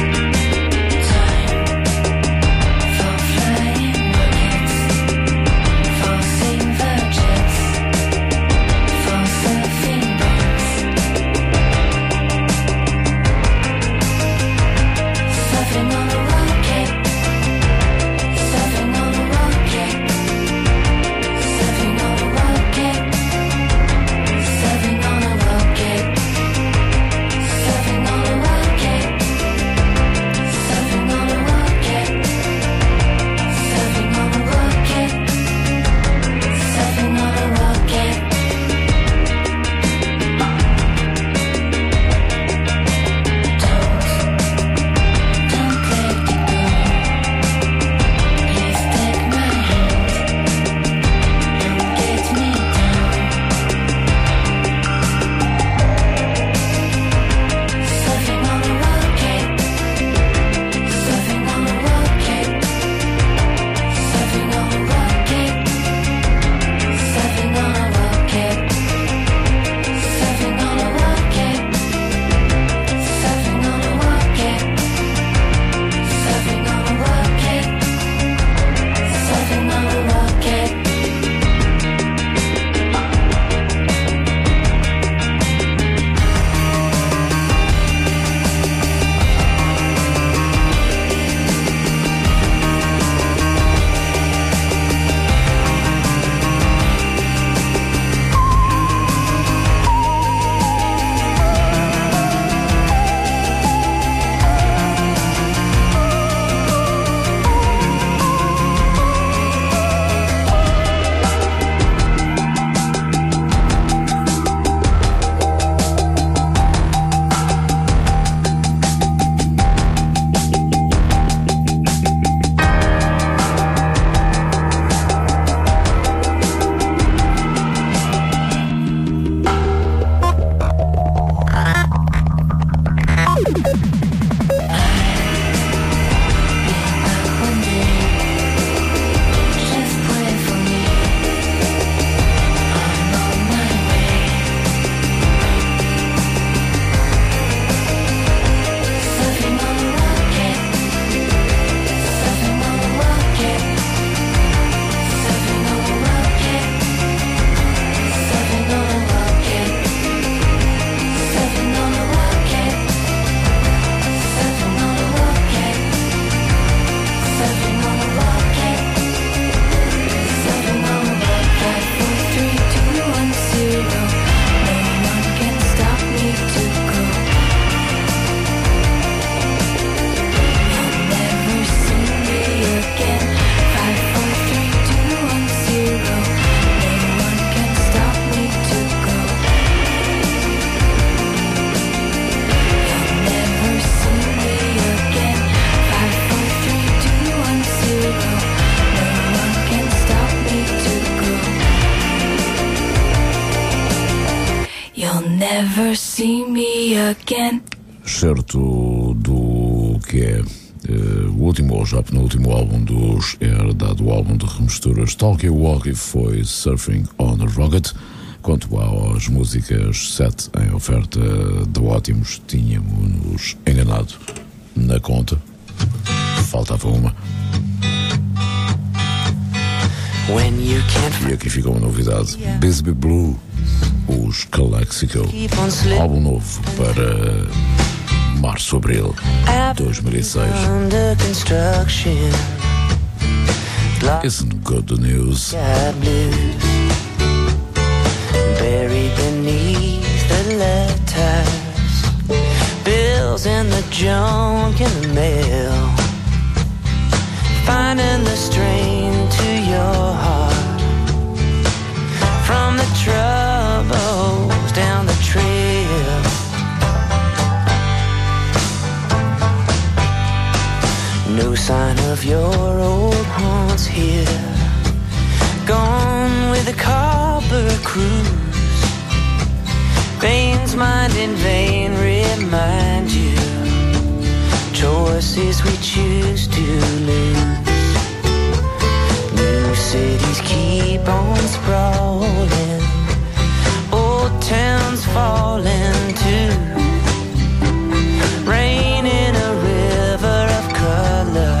[SPEAKER 10] never see me again.
[SPEAKER 9] Certo do que é o último ou já penúltimo álbum dos Air, dado o álbum de remisturas Talkie Walkie, foi Surfing on a Rocket. Quanto às músicas 7 em oferta de Ótimos, tínhamos-nos enganado na conta. Faltava uma. E aqui fica uma novidade: Bisbee Blue, os Calexico, álbum novo para março-abril 2006. Isn't good the news?
[SPEAKER 10] Buried beneath the letters, bills in the junk in the mail, finding the strain to your heart from the troubles down the trail. No sign of your old haunts here. cruise. Vain's mind in vain remind you. Choices we choose to lose. New cities keep on sprawling. Old towns falling too. Rain in a river of color.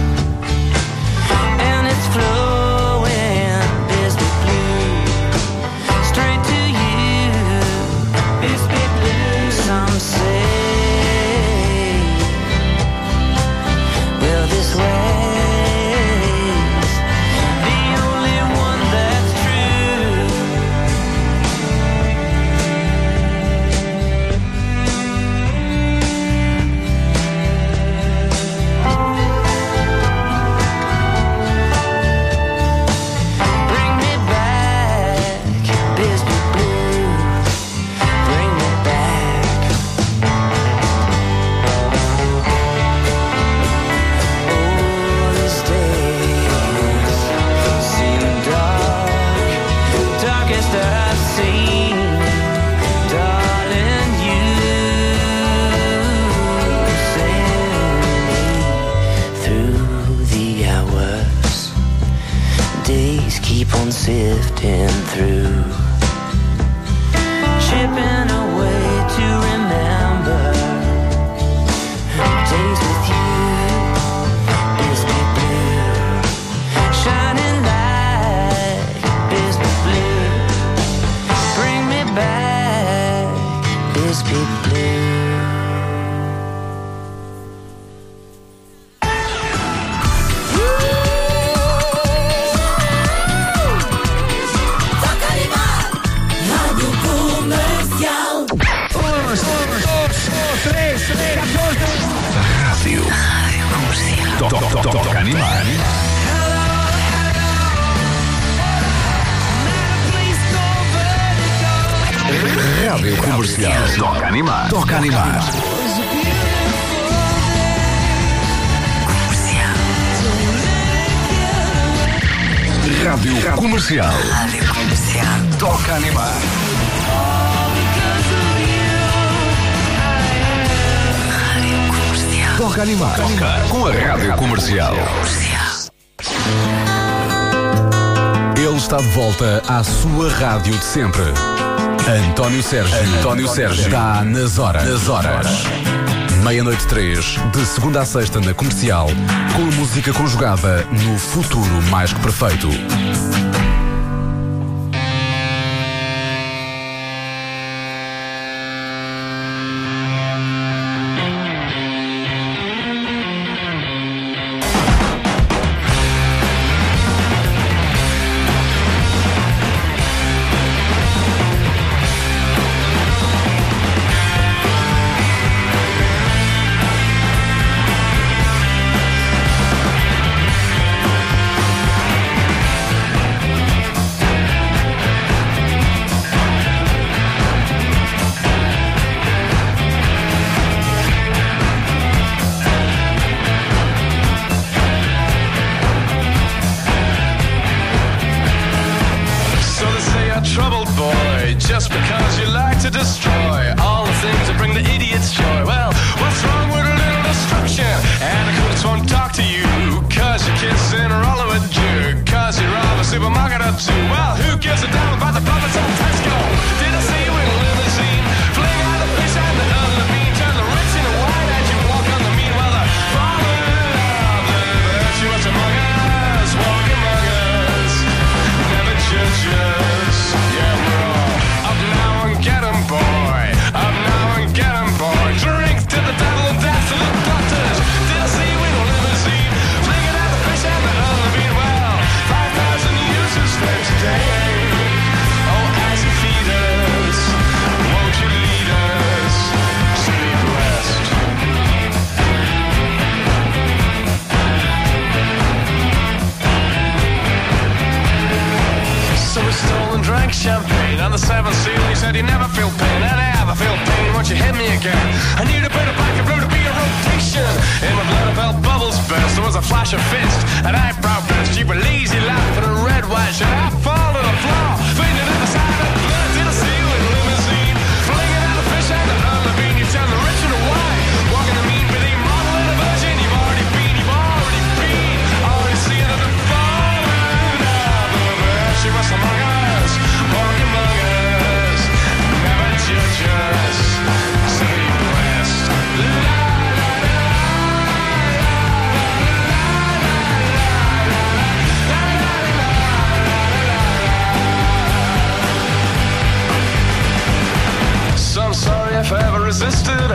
[SPEAKER 10] And it's flowing Bisbee blue. Straight to you, Bisbee blue. Some say, well, this way's the only one that's true. Bring me back, Bisbee blue. Bring me back. Oh, these days seem dark, darkest I've seen. Darling, you send me through the hours. Days keep on sifting through, chipping away to remember days with you, Bisbee blue, shining like Bisbee blue. Bring me back, Bisbee blue. Rádio Comercial.
[SPEAKER 11] Rádio Comercial. Toca animar. Rádio Comercial. Toca animar. Toca animar. Rádio Comercial.
[SPEAKER 10] Rádio Comercial.
[SPEAKER 11] Toca animar. Toca animar. Toca com a Rádio Comercial. Ele está de volta à sua rádio de sempre. António Sérgio está nas horas. Meia-noite 3, de segunda a sexta na Comercial, com a música conjugada no futuro mais que perfeito.
[SPEAKER 14] Champagne on the seventh seal. He said you never feel pain, and I ever feel pain once you hit me again. I need a bit of back and blue to be a rotation. In my blood I felt bubbles burst. There was a flash of fist, an eyebrow burst. You were lazy laugh and a red white shirt. I fall to the floor, fainted at the side of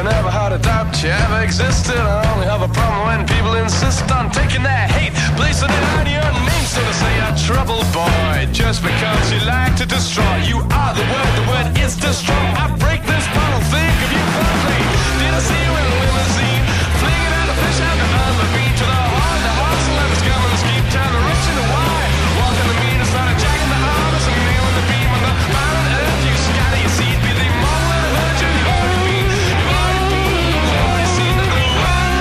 [SPEAKER 14] never had a doubt you ever existed. I only have a problem when people insist on taking their hate, placing it on your name, so to say a troubled boy. Just because you like to destroy, you are the word is destroy. I break this bottle, think of you fondly. Did I see you in a limousine, flinging out a fish out on the beach to the heart, the hearts and levers coming to scheme, turn the rich into wine. Walking the mean, started jacking the arms and nailing the beam on the mountain earth. You scatter your seed, be the model and hurt you. You've already been, you've already seen the glow.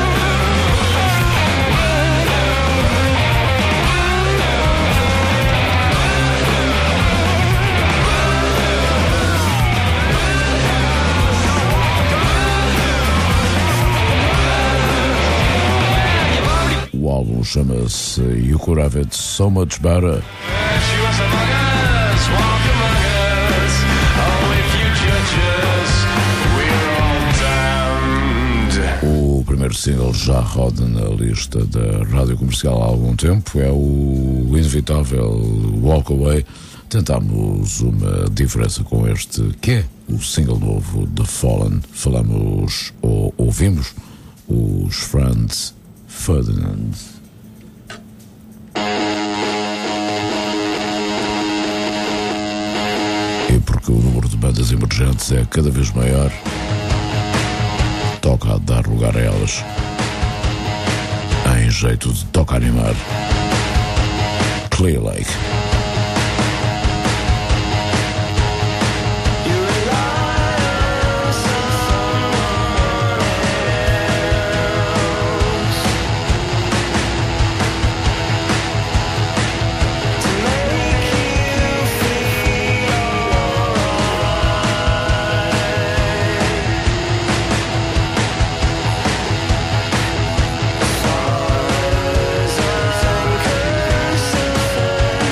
[SPEAKER 9] O álbum chama-se You Could Have It So Much Better. O primeiro single já roda na lista da Rádio Comercial há algum tempo. É o inevitável Walk Away. Tentámos uma diferença com este, que é o single novo The Fallen. Falamos ou ouvimos os Franz Ferdinand. E porque o número de bandas emergentes é cada vez maior, toca a dar lugar a elas em jeito de toca animar. Clear Lake.
[SPEAKER 10] Curses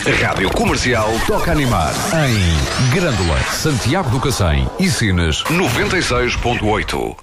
[SPEAKER 11] Rádio Comercial toca animar em Grândola, Santiago do Cacém e Sines 96.8.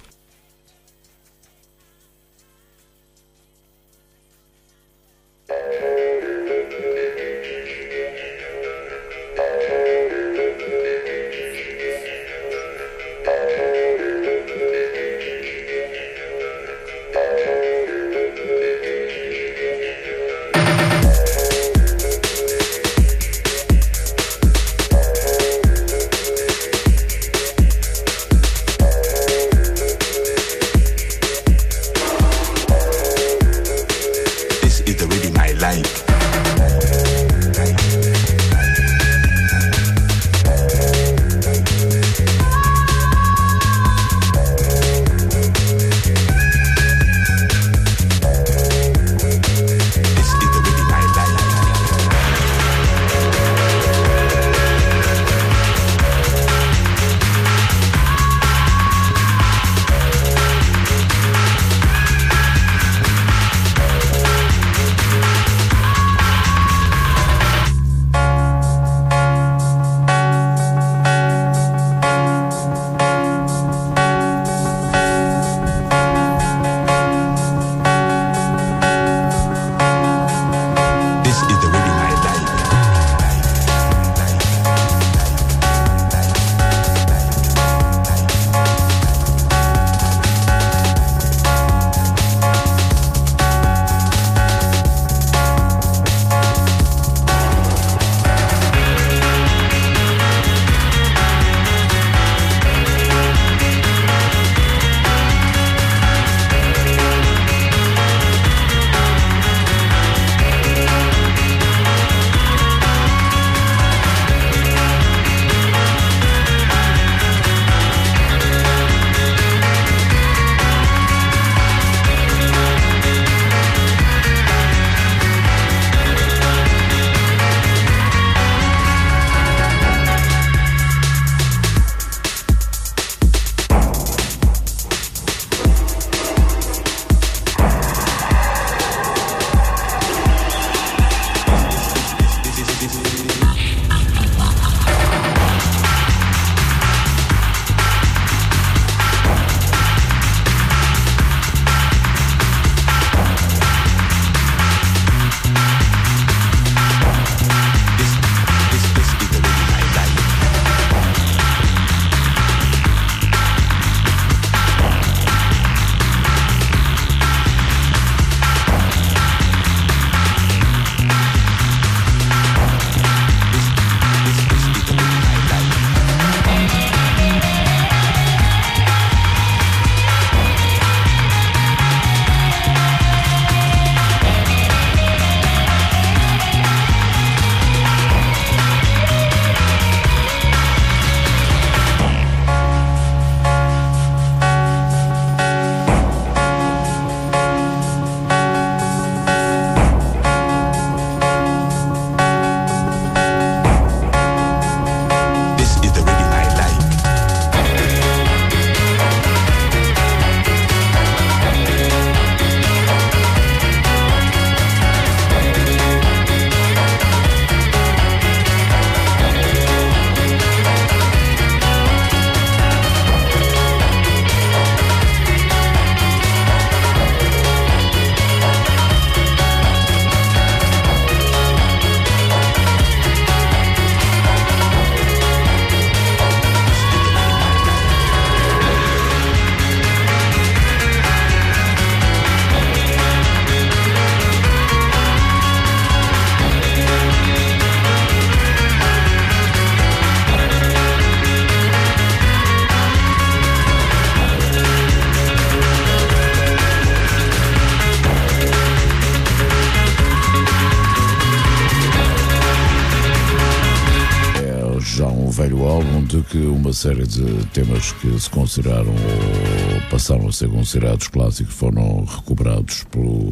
[SPEAKER 9] velho álbum de que uma série de temas que se consideraram ou passaram a ser considerados clássicos foram recuperados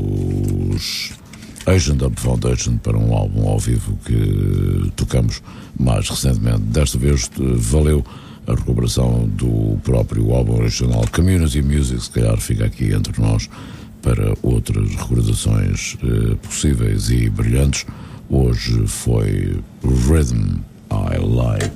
[SPEAKER 9] pelos Agent Up Foundation para um álbum ao vivo que tocamos mais recentemente. Desta vez valeu a recuperação do próprio álbum original. Community Music, se calhar fica aqui entre nós para outras recordações possíveis e brilhantes. Hoje foi Rhythm I Like.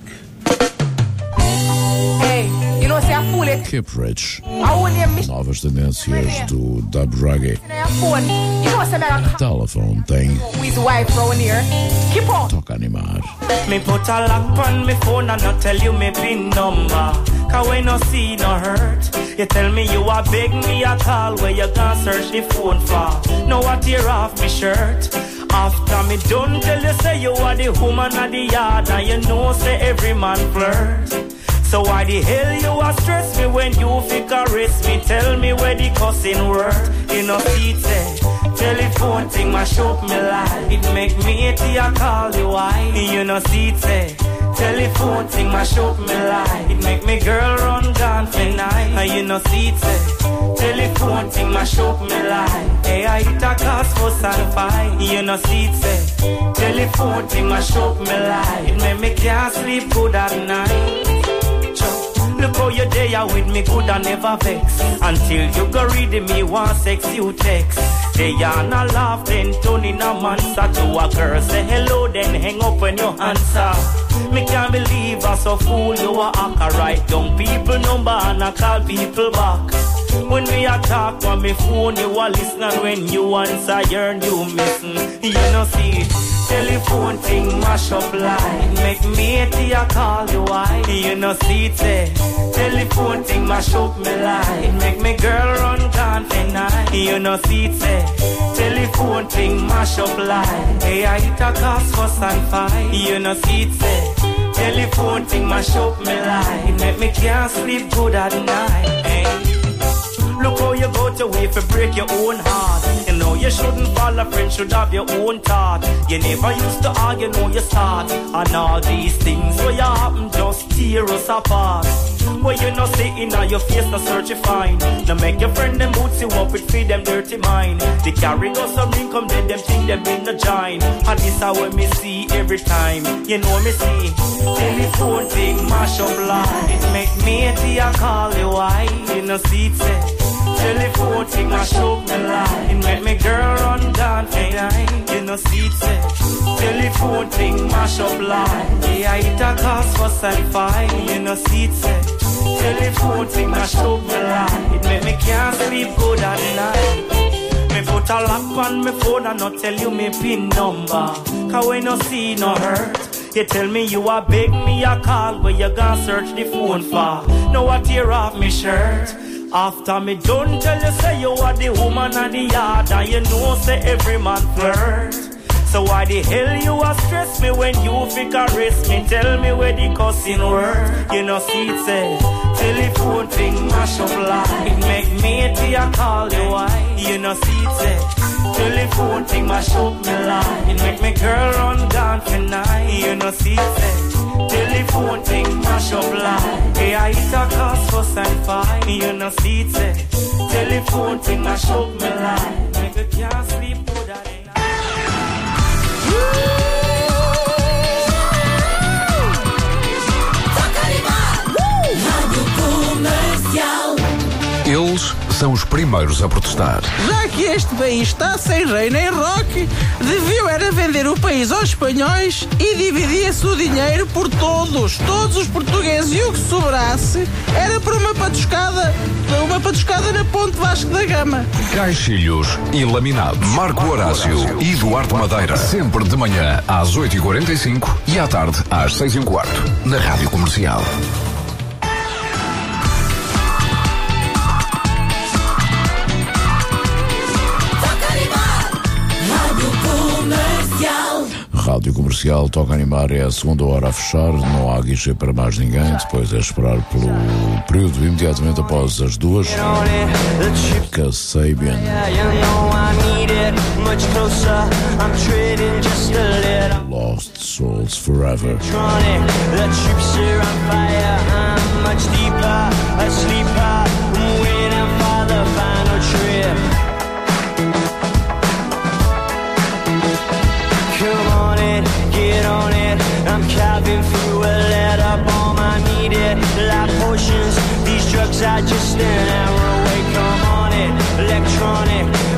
[SPEAKER 15] Hey, you know say I fool it.
[SPEAKER 9] Keep Rich.
[SPEAKER 15] I want you
[SPEAKER 9] Novas tendências do Dub Reggae.
[SPEAKER 15] phone. You know say I
[SPEAKER 9] Telephone Thing.
[SPEAKER 15] with wife round here. Keep on.
[SPEAKER 9] Toca Animar.
[SPEAKER 10] Me put a lock on me phone and not tell you me pin number. Cause when no see no hurt, you tell me you a beg me a call where you gonna search the phone for. Now I tear off me shirt. After me done tell you say you are the woman of the yard, and you know say every man flirt. So why the hell you a stress me when you figure caress me? Tell me where the cussing word. You know see say telephone thing mash up me life. It make me hate you call you why. You know see say telephone thing mash up me life. It make me girl run gone for night. And you know see say telephone thing mash up me life. Hey, I hit a cause fuss and fight. You know see say telephone thing mash up me life. It make me can't sleep good at night. Look how you there with me, good and never vex. Until you go read me, one sex you text. They are not laugh, then turn in a monster to a girl. Say hello, then hang up when you answer. Me can't believe I so fool you a hacker. Write down people number and I call people back. When we a talk on me phone, you a listen, and when you answer, you're you missing. You know see, telephone thing mash up line. Make me hate you call you why. You know see it say, telephone thing mash up me line. Make me girl run gone for night. You know see it say, telephone thing mash up line. Hey, I hit a cause fuss and fight. You know see it say, telephone thing mash up me line. Make me can't sleep good at night. Hey. Look how you go to way for break your own heart. You know you shouldn't fall a friend, should have your own thought. You never used to argue, know you start. And all these things where you happen just tear us apart. Where you not sitting on your face, no search you find. Now make your friend them boots you up with feed them dirty mind. They carry us some income, then them think them in the giant. And this how we me see every time. You know me see telephone thing mash up line. It make me hate you call you why. You know see it say telephone thing mash up me line. It make me girl run down for night. You know see it say telephone thing mash up line. Yeah, it a cause for sci-fi. You know see it say telephone thing mash up me line. It make me can't sleep good at night. Me put a lock on me phone and not tell you me pin number. Cause when no see no hurt, you tell me you a beg me a call where you gonna search the phone for. Now I tear off me shirt. After me done tell you say you are the woman of the yard, and you know say every man flirt. So why the hell you a stress me when you figure caress me? Tell me where the cussing word. You know see it say telephone thing mash up line. It make me hate you call you why. You know see it say telephone thing mash up me line. It make me girl run gone for night. You know see it say telephone thing mash up line. Hey, I hit a cause for sci-fi. You know see it say telephone thing mash up me line. Make you can't sleep good at night.
[SPEAKER 11] Eles são os primeiros a protestar.
[SPEAKER 16] Já que este país está sem rei nem rock, deviam era vender o país aos espanhóis e dividia-se o dinheiro por todos os portugueses, e o que sobrasse era para uma patuscada na Ponte Vasco da Gama.
[SPEAKER 11] Caixilhos e laminados. Marco Horácio e Eduardo Madeira. Sempre de manhã às 8h45 e à tarde às 6h15. Na Rádio Comercial.
[SPEAKER 9] Rádio Comercial, Toca Animar, é a segunda hora a fechar, não há guichê para mais ninguém, depois é esperar pelo período imediatamente após as 2. Kasabian. Lost Souls Forever.
[SPEAKER 10] Get on it, I'm carving through a letter bomb. I need it, like potions. These drugs are just an hour away. Come on it, electronic.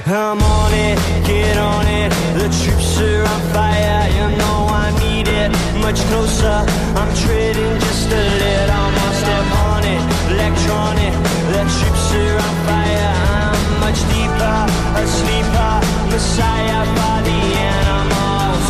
[SPEAKER 10] I'm on it, get on it. The troops are on fire, you know I need it. Much closer, I'm treading just a little more. Step on it, electronic. The troops are on fire, I'm much deeper, a sleeper, messiah by the animals.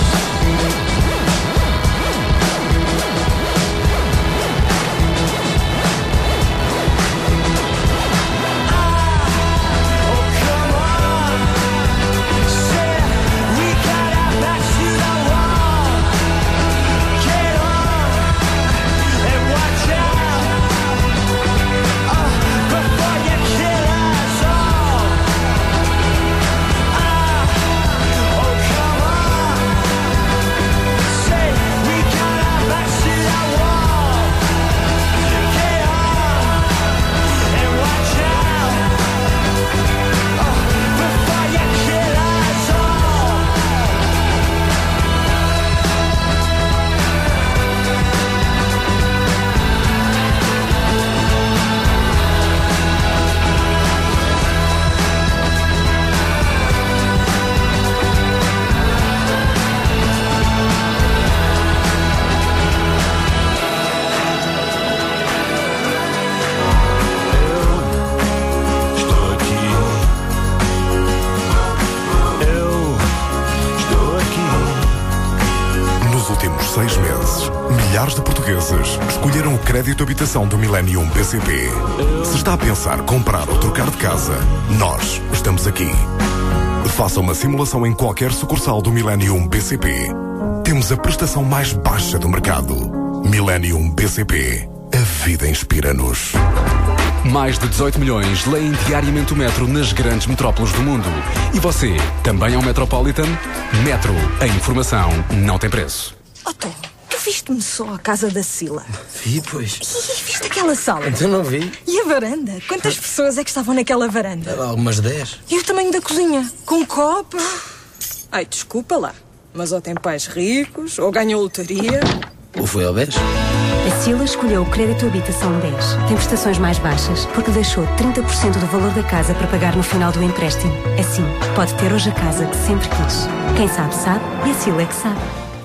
[SPEAKER 1] Milhares de portugueses escolheram o crédito habitação do Millennium BCP. Se está a pensar comprar ou trocar de casa, nós estamos aqui. Faça uma simulação em qualquer sucursal do Millennium BCP. Temos a prestação mais baixa do mercado. Millennium BCP. A vida inspira-nos.
[SPEAKER 3] Mais de 18 milhões leem diariamente o metro nas grandes metrópoles do mundo. E você, também é um Metropolitan? Metro. A informação não tem preço.
[SPEAKER 17] Tom, tu viste-me só a casa da Sila?
[SPEAKER 5] Vi, pois.
[SPEAKER 17] E viste aquela sala?
[SPEAKER 5] Então não vi.
[SPEAKER 17] E a varanda? Quantas pessoas é que estavam naquela varanda?
[SPEAKER 5] Algumas 10.
[SPEAKER 17] E o tamanho da cozinha? Com copa? Ai, desculpa lá. Mas ou tem pais ricos, ou ganham lotaria.
[SPEAKER 5] Ou foi ao BES?
[SPEAKER 21] A Sila escolheu o crédito habitação BES. Tem prestações mais baixas porque deixou 30% do valor da casa para pagar no final do empréstimo. Assim, pode ter hoje a casa que sempre quis. Quem sabe, sabe, e a Sila é que sabe.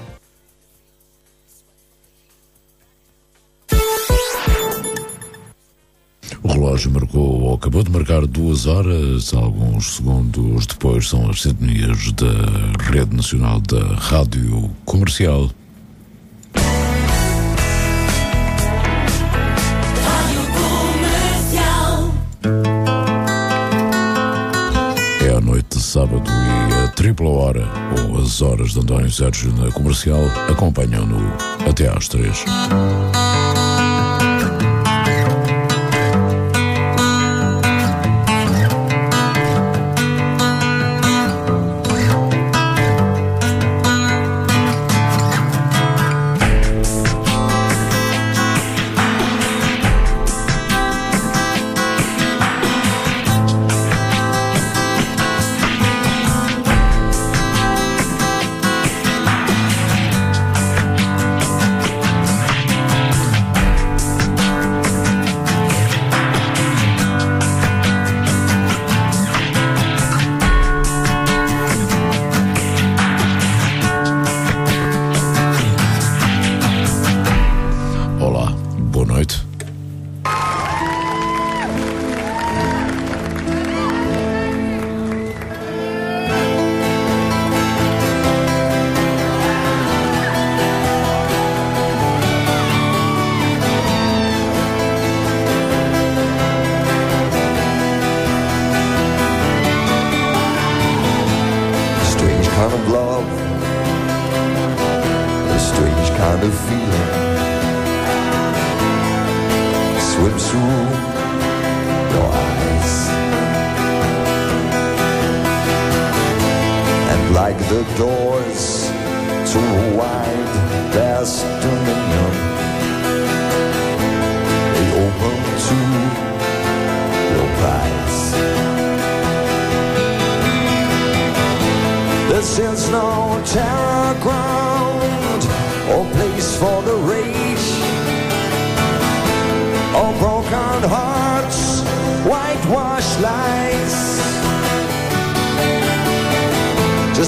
[SPEAKER 9] O relógio marcou, ou acabou de marcar 2 horas, alguns segundos depois são as sintonias da Rede Nacional da Rádio Comercial. É a noite de sábado e a tripla hora, ou as horas de António Sérgio na Comercial, acompanham-no até às 3.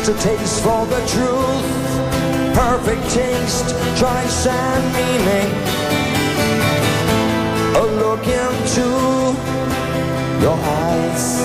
[SPEAKER 4] just a taste for the truth. Perfect taste, choice and meaning. A look into your eyes.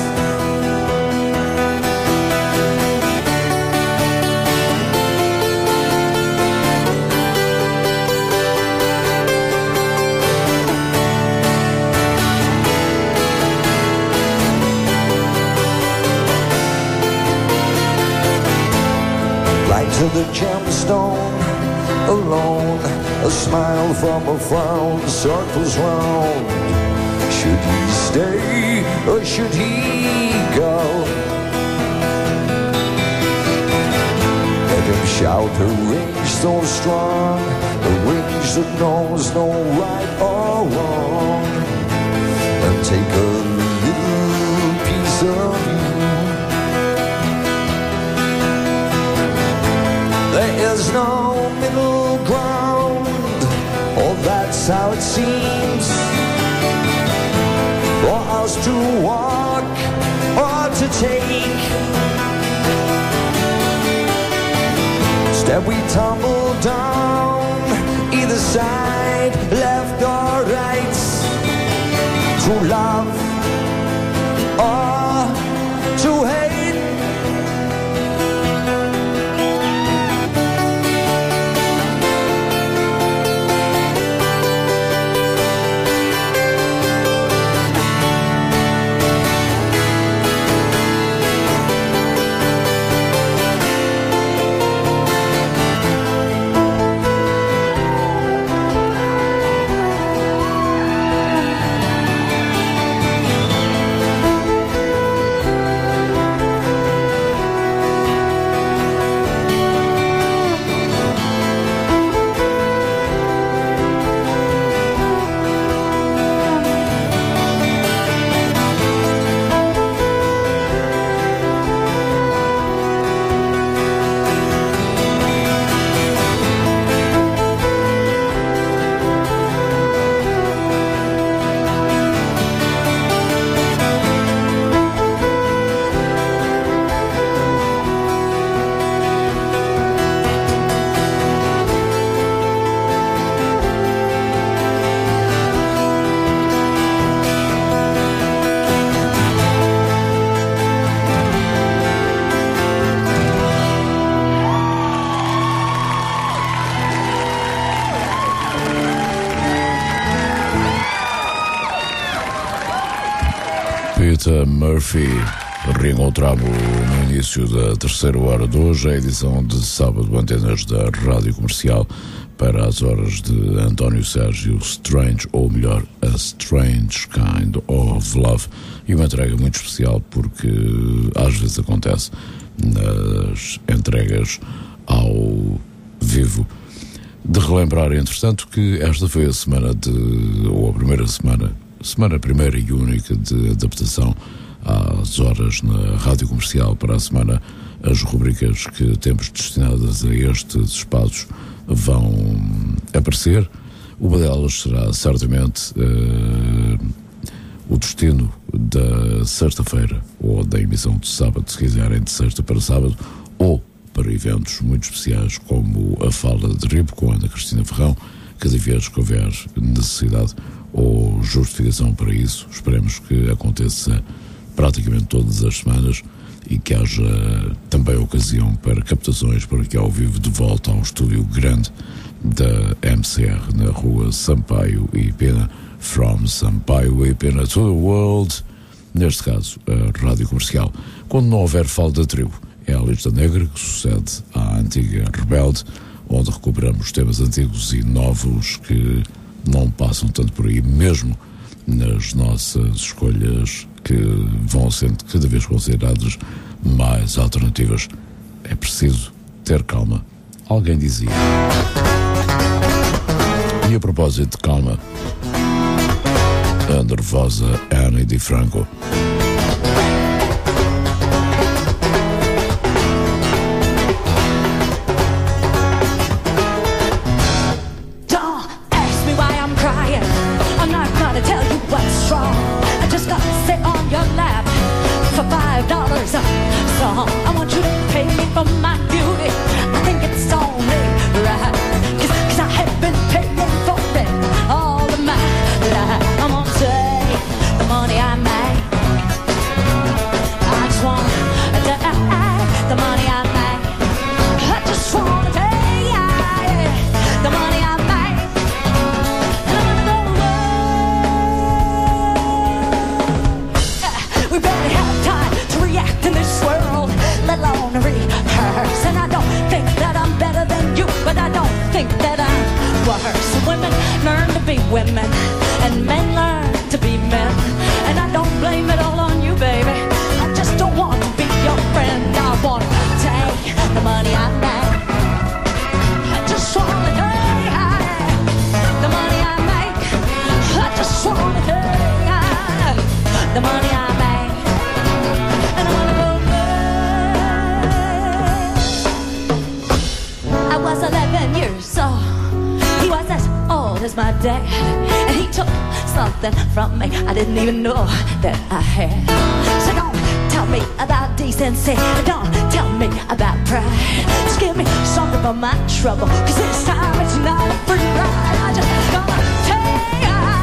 [SPEAKER 4] Right to the gemstone, alone, a smile from a frown circles round. Should he stay or should he go? Let him shout a rage so strong, a rage that knows no right or wrong, and take a little piece of you. There is no middle ground, or that's how it seems, for us to walk or to take. Instead we tumble down, either side, left or right, to love or to hate.
[SPEAKER 9] Peter Murphy reencontramos no início da terceira hora de hoje, a edição de sábado, antenas da Rádio Comercial, para as horas de António Sérgio Strange, ou melhor, A Strange Kind of Love, e uma entrega muito especial porque às vezes acontece nas entregas ao vivo. De relembrar, entretanto, que esta foi a semana ou a primeira semana primeira e única de adaptação às horas na Rádio Comercial. Para a semana, as rubricas que temos destinadas a estes espaços vão aparecer. Uma delas será certamente o destino da sexta-feira, ou da emissão de sábado, se quiserem, de sexta para sábado, ou para eventos muito especiais como a Fala de Ribo com Ana Cristina Ferrão. Cada vez que houver necessidade ou justificação para isso, esperemos que aconteça praticamente todas as semanas e que haja também ocasião para captações por aqui ao vivo, de volta ao estúdio grande da MCR na rua Sampaio e Pena, from Sampaio e Pena to the world, neste caso a Rádio Comercial. Quando não houver Fala da Tribo, é a Lista Negra, que sucede à antiga Rebelde, onde recuperamos temas antigos e novos que não passam tanto por aí, mesmo nas nossas escolhas que vão sendo cada vez consideradas mais alternativas. É preciso ter calma, alguém dizia. E a propósito de calma, a nervosa Annie DiFranco.
[SPEAKER 6] $5 a song. I want you to pay me for men, and men learn to be men. And I don't blame it all on you, baby. I just don't want to be your friend. I want to take the money I make. I just want to take the money I make. I just want to take the money I make. And I want to go back. I was 11 years old. He was as old as my dad, and he took something from me I didn't even know that I had. So don't tell me about decency, don't tell me about pride. Just give me something for my trouble, 'cause this time it's not a free ride. I just gonna take,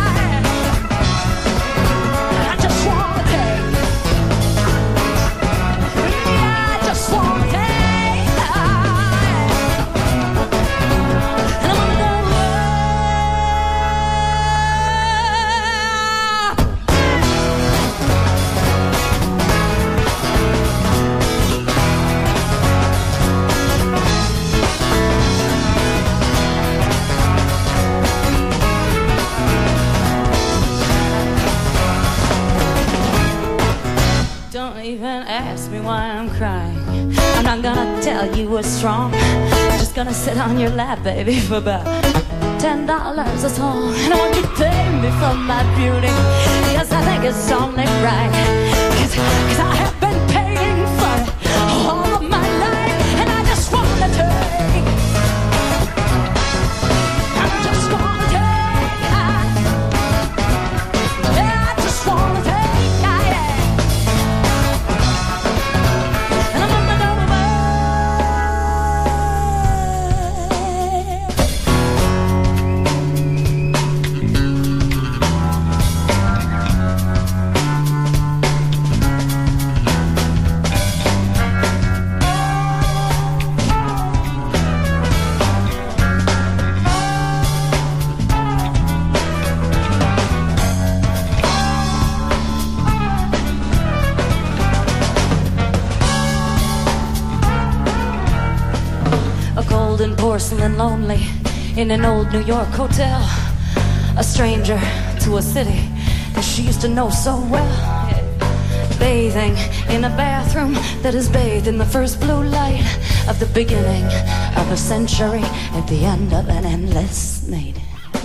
[SPEAKER 6] I just wanna take, I just wanna take. Don't even ask me why I'm crying. I'm not gonna tell you what's wrong. I'm just gonna sit on your lap, baby, for about $10 a song. And I want you to pay me for my beauty. Yes, I think it's only right. Cause I have been paying for it all of my life. And I just wanna take, I just wanna take, I just wanna take. Porcelain lonely in an old New York hotel, a stranger to a city that she used to know so well, bathing in a bathroom that is bathed in the first blue light of the beginning of a century at the end of an endless night.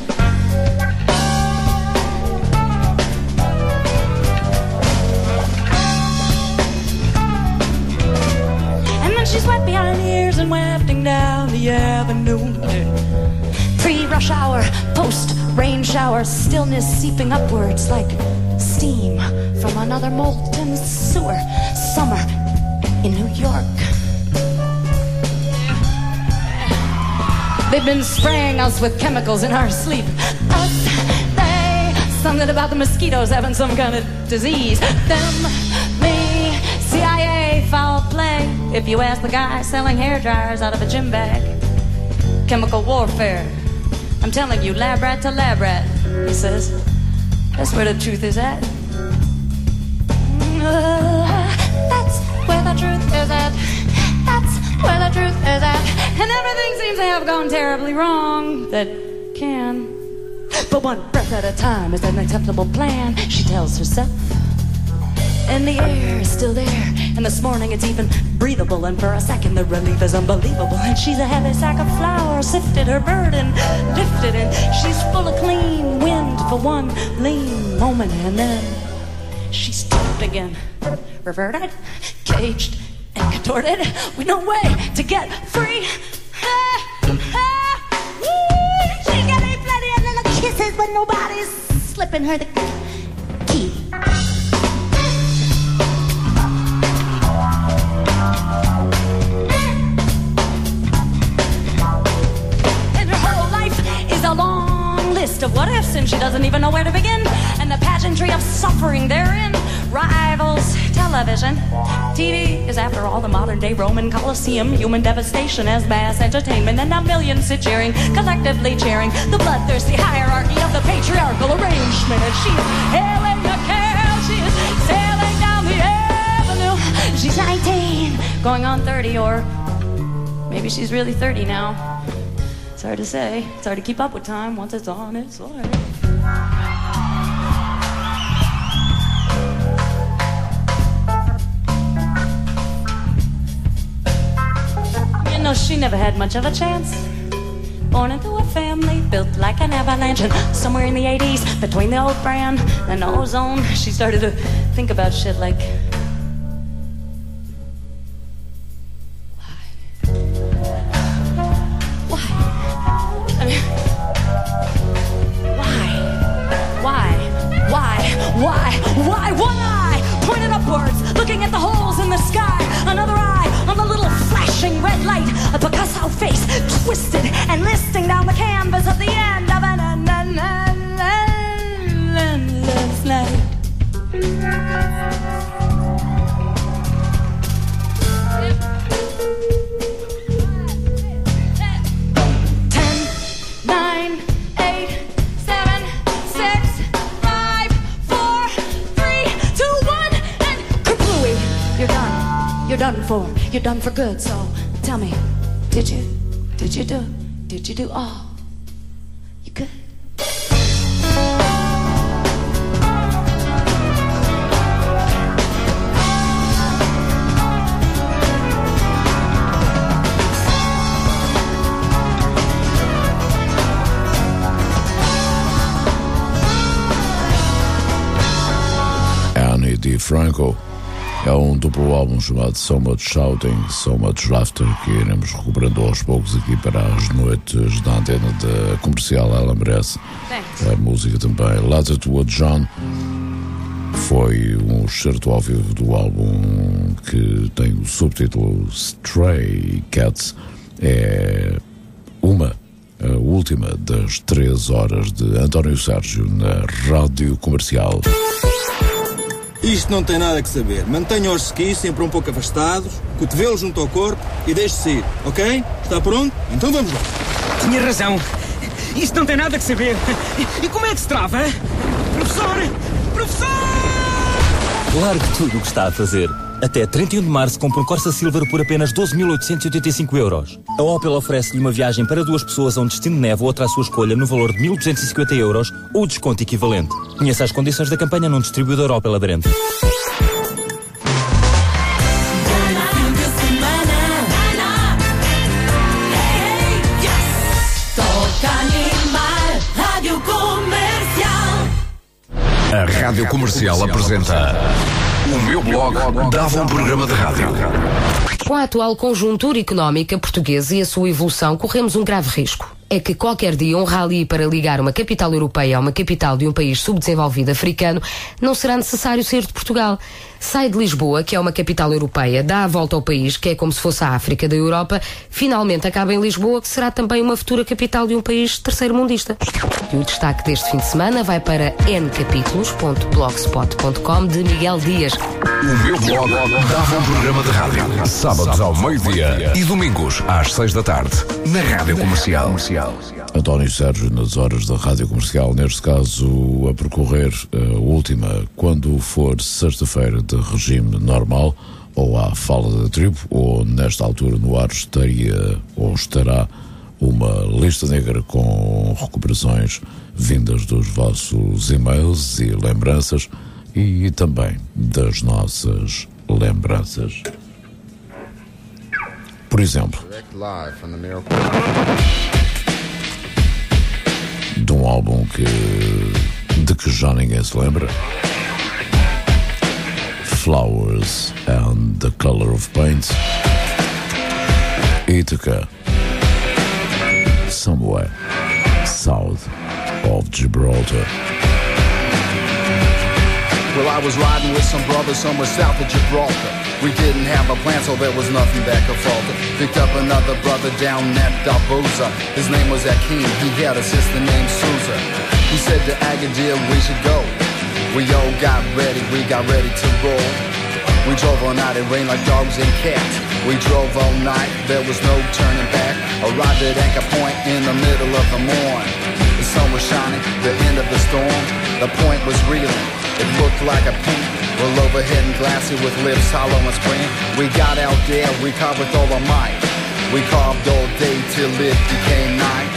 [SPEAKER 6] She's wet behind the ears and wafting down the avenue. Pre-rush hour, post-rain shower, stillness seeping upwards like steam from another molten sewer. Summer in New York. They've been spraying us with chemicals in our sleep. Us, they, something about the mosquitoes having some kind of disease. Them, me, CIA, foul play. If you ask the guy selling hair dryers out of a gym bag, chemical warfare. I'm telling you, lab rat to lab rat, he says. That's where the truth is at. That's where the truth is at. That's where the truth is at. And everything seems to have gone terribly wrong that can. But one breath at a time is an acceptable plan, she tells herself. And the air is still there, and this morning it's even breathable, and for a second the relief is unbelievable. And she's a heavy sack of flour, sifted her burden, lifted, and she's full of clean wind for one lean moment, and then she's trapped again, reverted, caged, and contorted, with no way to get free. She's getting plenty of little kisses, but nobody's slipping her the key. A long list of what ifs, and she doesn't even know where to begin. And the pageantry of suffering therein rivals television. TV is, after all, the modern day Roman Colosseum. Human devastation as mass entertainment, and now millions sit cheering, collectively cheering the bloodthirsty hierarchy of the patriarchal arrangement. And she's hailing the cow, she's sailing down the avenue. She's 19, going on 30, or maybe she's really 30 now. It's hard to say. It's hard to keep up with time once it's on its way. You know, she never had much of a chance. Born into a family built like an avalanche, and somewhere in the 80s, between the old brand and the ozone, she started to think about shit like, Why? Pointed upwards, looking at the holes in the sky. Another eye on the little flashing red light. A Picasso face, twisted and listing down the canvas at the end of an endless night. 10, 9, 8, 7, 6, 5, 4, 3, 2, 1, and kablooey! You're done. You're done for. You're done for good. So tell me, did you do all you could?
[SPEAKER 9] Annie DiFranco é duplo álbum chamado So Much Shouting, So Much Laughter, que iremos recuperando aos poucos aqui para as noites da antena da comercial. Ela merece. A música também. Latitude John foi excerto ao vivo do álbum que tem o subtítulo Stray Cats. É a última das 3 horas de António Sérgio na Rádio Comercial.
[SPEAKER 18] Isto não tem nada que saber. Mantenha os skis sempre um pouco afastados, cotovelo junto ao corpo e deixe-se ir, ok? Está pronto? Então vamos lá.
[SPEAKER 19] Tinha razão. Isto não tem nada que saber. E como é que se trava? Professor!
[SPEAKER 23] Largue tudo o que está a fazer. Até 31 de março compra um Corsa Silver por apenas 12.885 euros. A Opel oferece-lhe uma viagem para 2 pessoas a um destino de neve ou outra à sua escolha no valor de 1.250 euros ou desconto equivalente. Conheça as condições da campanha num distribuidor Opel aderente.
[SPEAKER 11] A Rádio Comercial apresenta O Meu Blog Dava um Programa de Rádio.
[SPEAKER 24] Com a atual conjuntura económica portuguesa e a sua evolução, corremos um grave risco. É que qualquer dia um rally para ligar uma capital europeia a uma capital de um país subdesenvolvido africano não será necessário sair de Portugal. Sai de Lisboa, que é uma capital europeia, dá a volta ao país, que é como se fosse a África da Europa, finalmente acaba em Lisboa, que será também uma futura capital de um país terceiro-mundista. E o destaque deste fim de semana vai para ncapítulos.blogspot.com de Miguel Dias.
[SPEAKER 11] O Meu Blog Dava um Programa de Rádio. Sábados ao meio-dia e domingos às 6 da tarde, na Rádio Comercial.
[SPEAKER 9] António Sérgio nas horas da Rádio Comercial, neste caso a percorrer a última, quando for sexta-feira de regime normal, ou à fala da tribo, ou nesta altura no ar estará uma lista negra com recuperações vindas dos vossos e-mails e lembranças e também das nossas lembranças. Por exemplo, de um álbum de que já ninguém se lembra, Flowers and the Color of Paint, Ithaca, Somewhere South of Gibraltar.
[SPEAKER 25] Well, I was riding with some brothers somewhere south of Gibraltar. We didn't have a plan, so there was nothing that could falter. Picked up another brother down at Dalbouza. His name was Akeem, he had a sister named Sousa. He said to Agadir we should go. We all got ready to roll. We drove all night, it rained like dogs and cats. We drove all night, there was no turning back. Arrived at Anchor Point in the middle of the morn. The sun was shining, the end of the storm. The point was reeling, it looked like a paint. Well, overhead and glassy with lips hollow and spring. We got out there, we carved with all our might. We carved all day till it became night.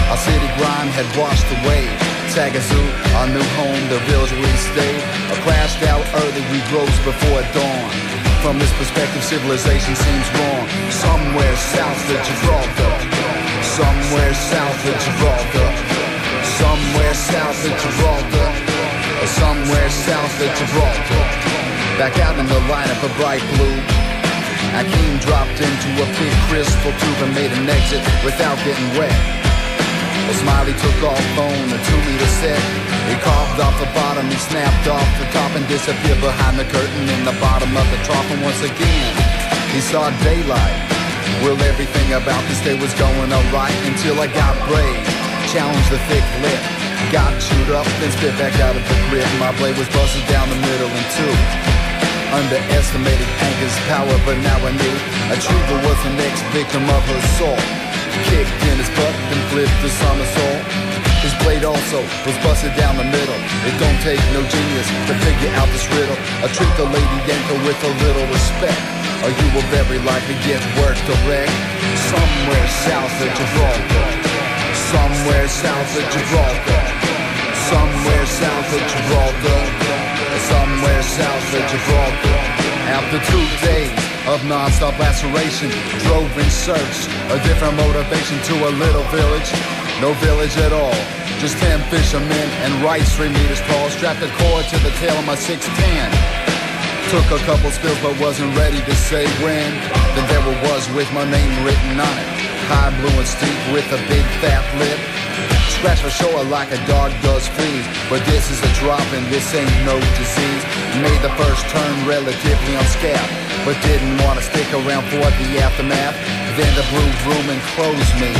[SPEAKER 25] Our city grime had washed away. Tagazoo, our new home, the village we stayed. Crashed out early, we rose before dawn. From this perspective, civilization seems wrong. Somewhere south of Gibraltar. Somewhere south of Gibraltar. Somewhere south of Gibraltar. Somewhere south of Gibraltar. Back out in the lineup of bright blue. Akeem dropped into a big crystal tube and made an exit without getting wet. Well, Smiley took off on a 2-meter set. He carved off the bottom, he snapped off the top and disappeared behind the curtain in the bottom of the trough. And once again, he saw daylight. Well, everything about this day was going alright until I got brave. Challenged the thick lip, got chewed up, then spit back out of the grip. My blade was busted down the middle in two. Underestimated Anchor's power, but now I knew a trooper was the next victim of her assault. Kicked in his butt, then flipped the somersault. His blade also was busted down the middle. It don't take no genius to figure out this riddle. I treat the lady Yanko with a little respect, or you will very likely get worked or wrecked. Somewhere south of Gibraltar. Somewhere south of Gibraltar. Somewhere south of Gibraltar. Somewhere south of Gibraltar. After 2 days of non-stop laceration, drove in search of different motivation to a little village. No village at all, just 10 fishermen and rice 3 meters tall. Strapped a cord to the tail of my 610. Took a couple spills but wasn't ready to say when. Then there it was with my name written on it. High blue and steep with a big fat lip. Scratch for sure like a dog does fleas. But this is a drop and this ain't no disease. Made the first turn relatively unscathed, but didn't want to stick around for the aftermath. Then the blue room enclosed me.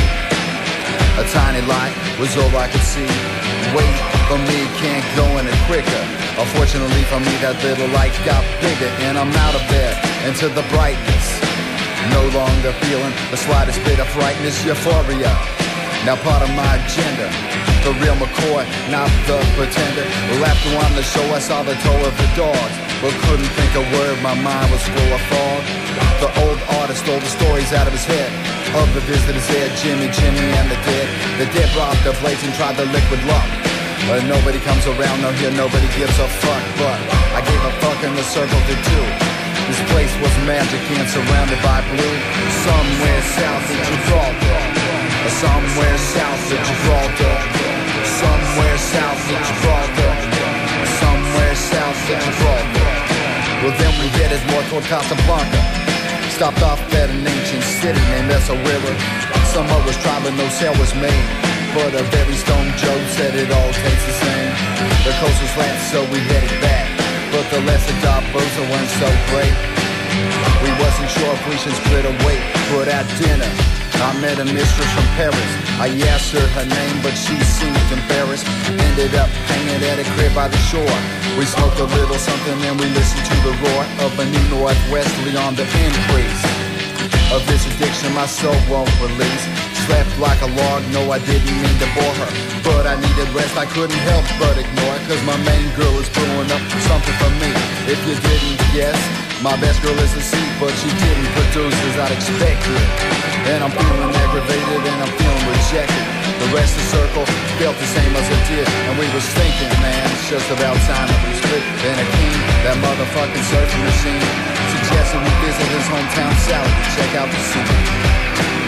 [SPEAKER 25] A tiny light was all I could see. Wait for me, can't go any quicker. Unfortunately for me, that little light got bigger, and I'm out of there into the brightness. No longer feeling the slightest bit of frightness, euphoria. Now part of my agenda, the real McCoy, not the pretender. Well, after on the show, I saw the toe of the dogs, but couldn't think a word, my mind was full of fog. The old artist stole the stories out of his head, of the visitors there, Jimmy, and the dead. The dead robbed the blades and tried the liquid luck. But nobody comes around, no here, nobody gives a fuck. But I gave a fuck and the circle did too. This place was magic and surrounded by blue. Somewhere south of Gibraltar. Somewhere south of Gibraltar. Somewhere south of Gibraltar. Somewhere south of Gibraltar. Well, then we headed more toward Casablanca. Stopped off at an ancient city named Essaouira. Somehow was tried but no sale was made. But a very stone Joe said it all tastes the same. The coast was flat so we headed back, but the lesser Barbosa weren't so great. We wasn't sure if we should split away. But at dinner I met a mistress from Paris. I asked her her name, but she seemed embarrassed. Ended up hanging at a crib by the shore. We smoked a little something and we listened to the roar of a new Northwesterly on the increase. Of this addiction my soul won't release. Slept like a log, no I didn't mean to bore her, but I needed rest, I couldn't help but ignore it. Cause my main girl is brewing up something for me. If you didn't guess, my best girl is a C, but she didn't produce as I'd expected. And I'm feeling aggravated and I'm feeling rejected. The rest of the circle felt the same as it did, and we was thinking, man, it's just about time that we split. Then Akeem, that motherfucking surfing machine, suggested we visit his hometown Sally to check out the scene.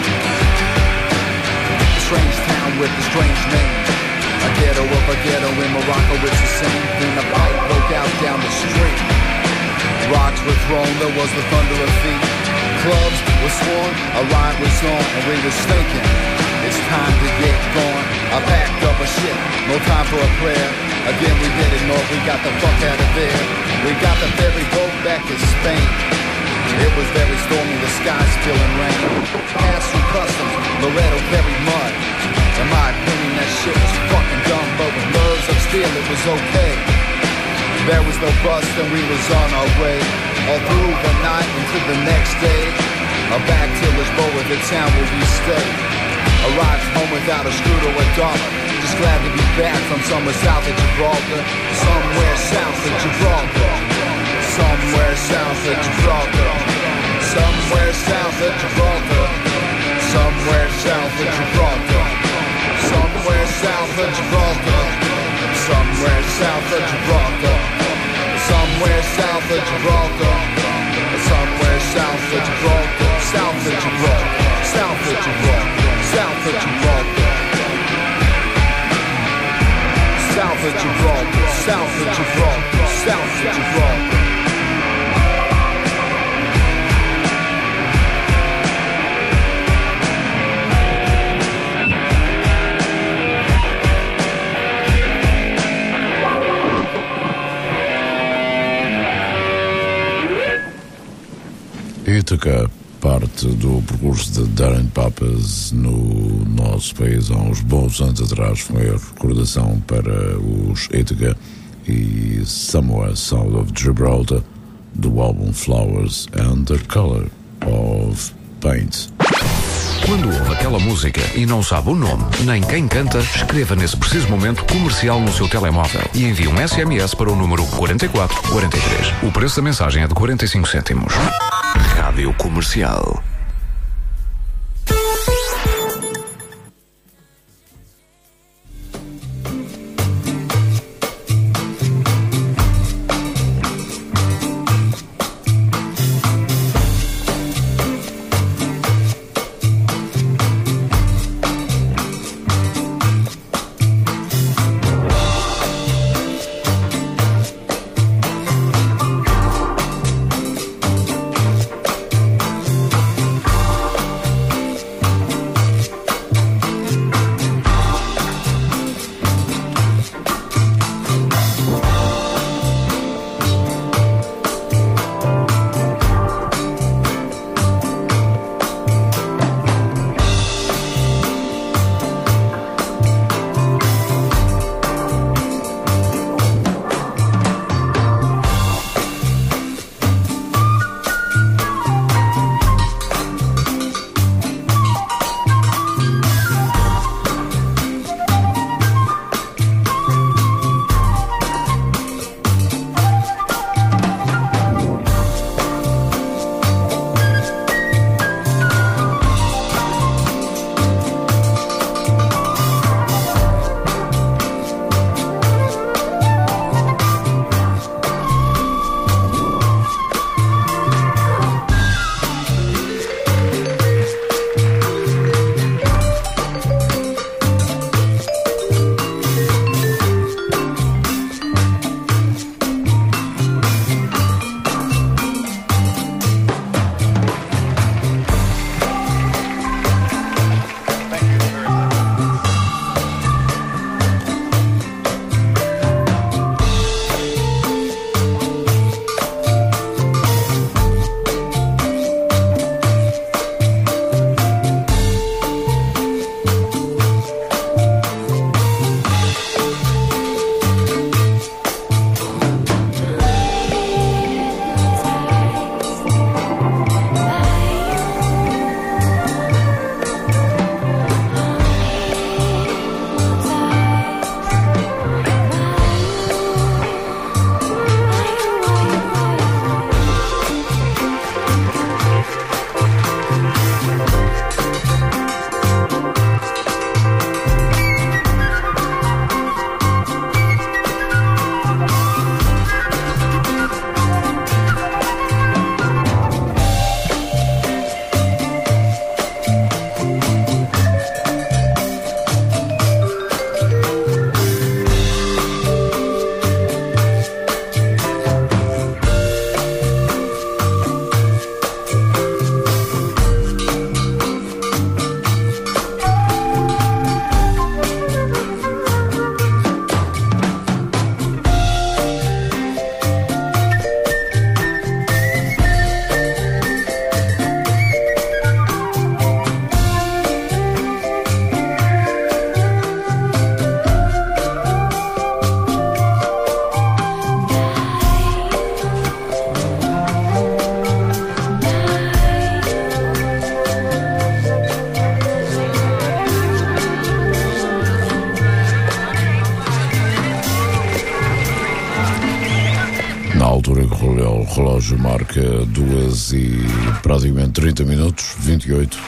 [SPEAKER 25] Strange town with a strange name. A ghetto of a ghetto in Morocco, it's the same. Then a fight broke out down the street. Rocks were thrown, there was the thunder of feet. Clubs were sworn, a riot was on, and we was thinking, it's time to get going. I packed up a shit, no time for a prayer. Again we headed north, we got the fuck out of there. We got the ferry boat back to Spain. It was very stormy, the sky spilling rain. Passed through customs, Loretto carried mud. In my opinion, that shit was fucking dumb, but with nerves of steel, it was okay. There was no bus, and we was on our way. All through the night into the next day. Back to Lisboa, the town where we stayed. Arrived home without a screw to a dollar. Just glad to be back from somewhere south of Gibraltar. Somewhere south of Gibraltar. Somewhere south of Gibraltar. Somewhere south of Gibraltar. Somewhere south of Gibraltar. of Gibraltar. Somewhere south of Gibraltar, south of Gibraltar, south of Gibraltar, south of Gibraltar. South of Gibraltar, south of Gibraltar, south of Gibraltar.
[SPEAKER 9] Ítaca, parte do percurso de Darren Papas no nosso país há uns bons anos atrás, foi a recordação para os Ítaca e Somewhere South of Gibraltar do álbum Flowers and the Color of Paint.
[SPEAKER 12] Quando ouve aquela música e não sabe o nome, nem quem canta, escreva nesse preciso momento comercial no seu telemóvel e envie um SMS para o número 4443. O preço da mensagem é de 45 cêntimos. Rádio Comercial.
[SPEAKER 9] altura que o relógio marca 2 e praticamente 30 minutos, 28.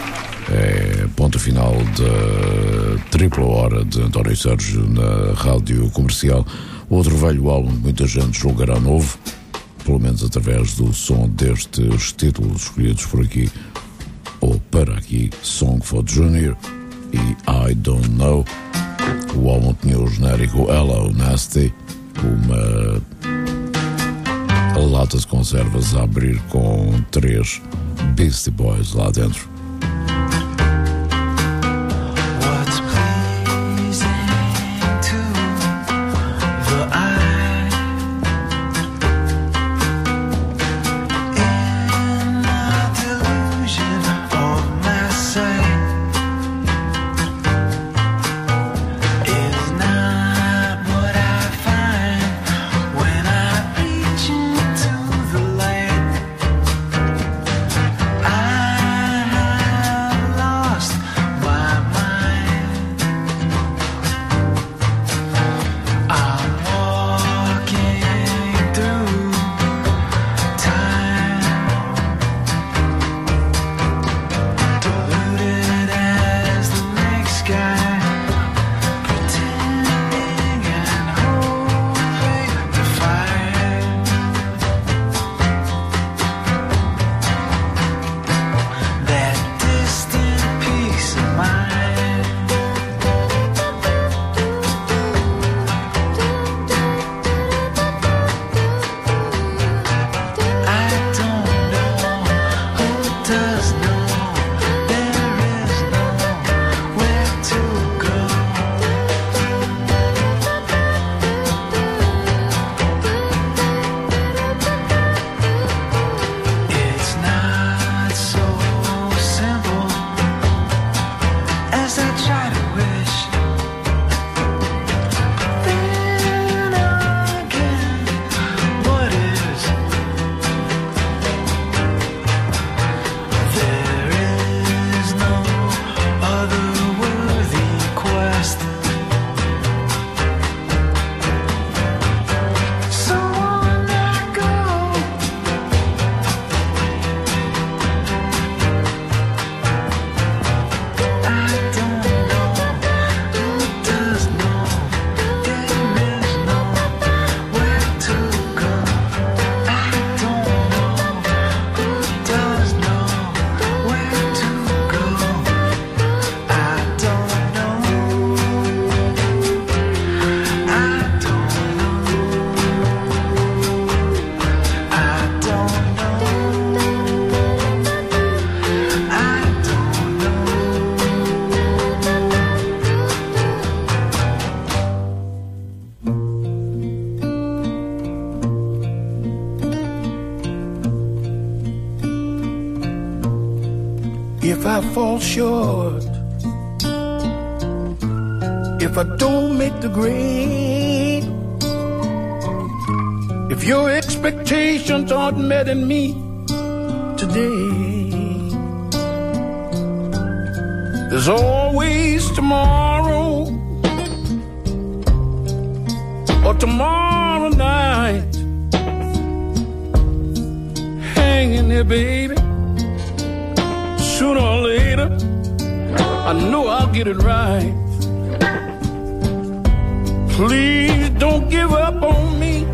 [SPEAKER 9] É ponto final da tripla hora de António Sérgio na Rádio Comercial. Outro velho álbum que muita gente julgará novo, pelo menos através do som destes títulos escolhidos por aqui, ou para aqui, Song for Junior e I Don't Know. O álbum tinha o genérico Hello Nasty, uma lata de conservas a abrir com 3 Beastie Boys lá dentro.
[SPEAKER 2] If I fall short, if I don't make the grade, if your expectations aren't met in me today, there's always tomorrow, or tomorrow night, hanging there, baby. Sooner or later, I know I'll get it right. Please don't give up on me.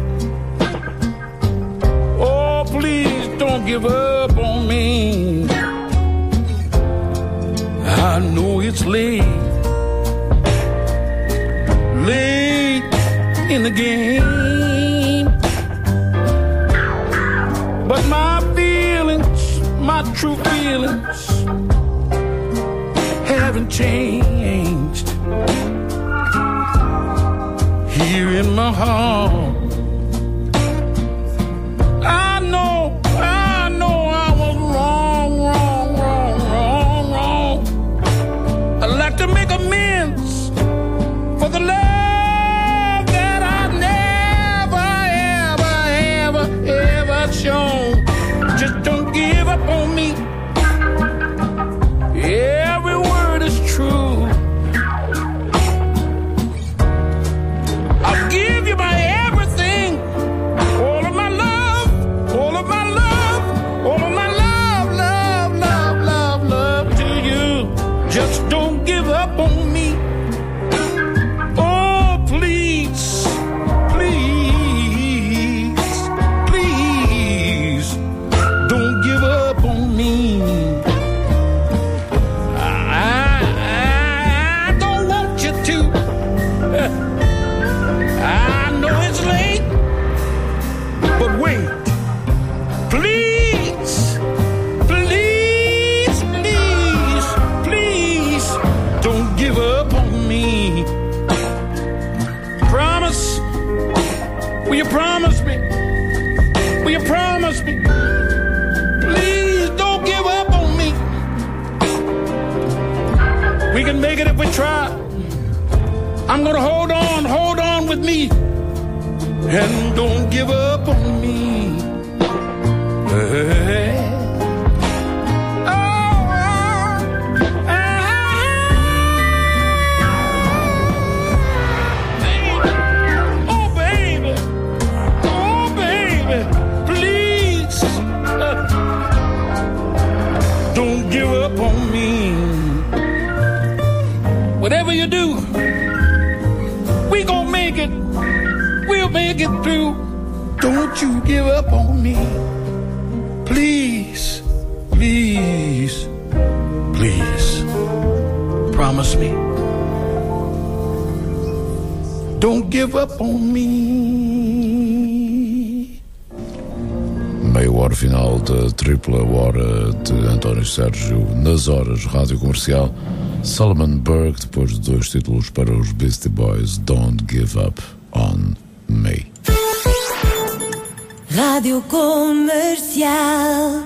[SPEAKER 2] Oh, please don't give up on me. I know it's late in the game, but my feelings, my true feelings haven't changed. Here in my heart, I know I was wrong. I'd like to make amends for the love that I never, ever shown. Just don't give up on me. Every word is true. I'll give you my everything. We can make it if we try. I'm gonna hold on with me. And don't give up on me. Hey. Whatever you do, we gon' make it. We'll make it through. Don't you give up on me. Please, please, please. Promise me. Don't give up on me.
[SPEAKER 9] Meia hora final da tripla hora de António Sérgio nas horas Rádio Comercial. Solomon Burke, depois de 2 títulos para os Beastie Boys, Don't Give Up on Me.
[SPEAKER 7] Rádio Comercial.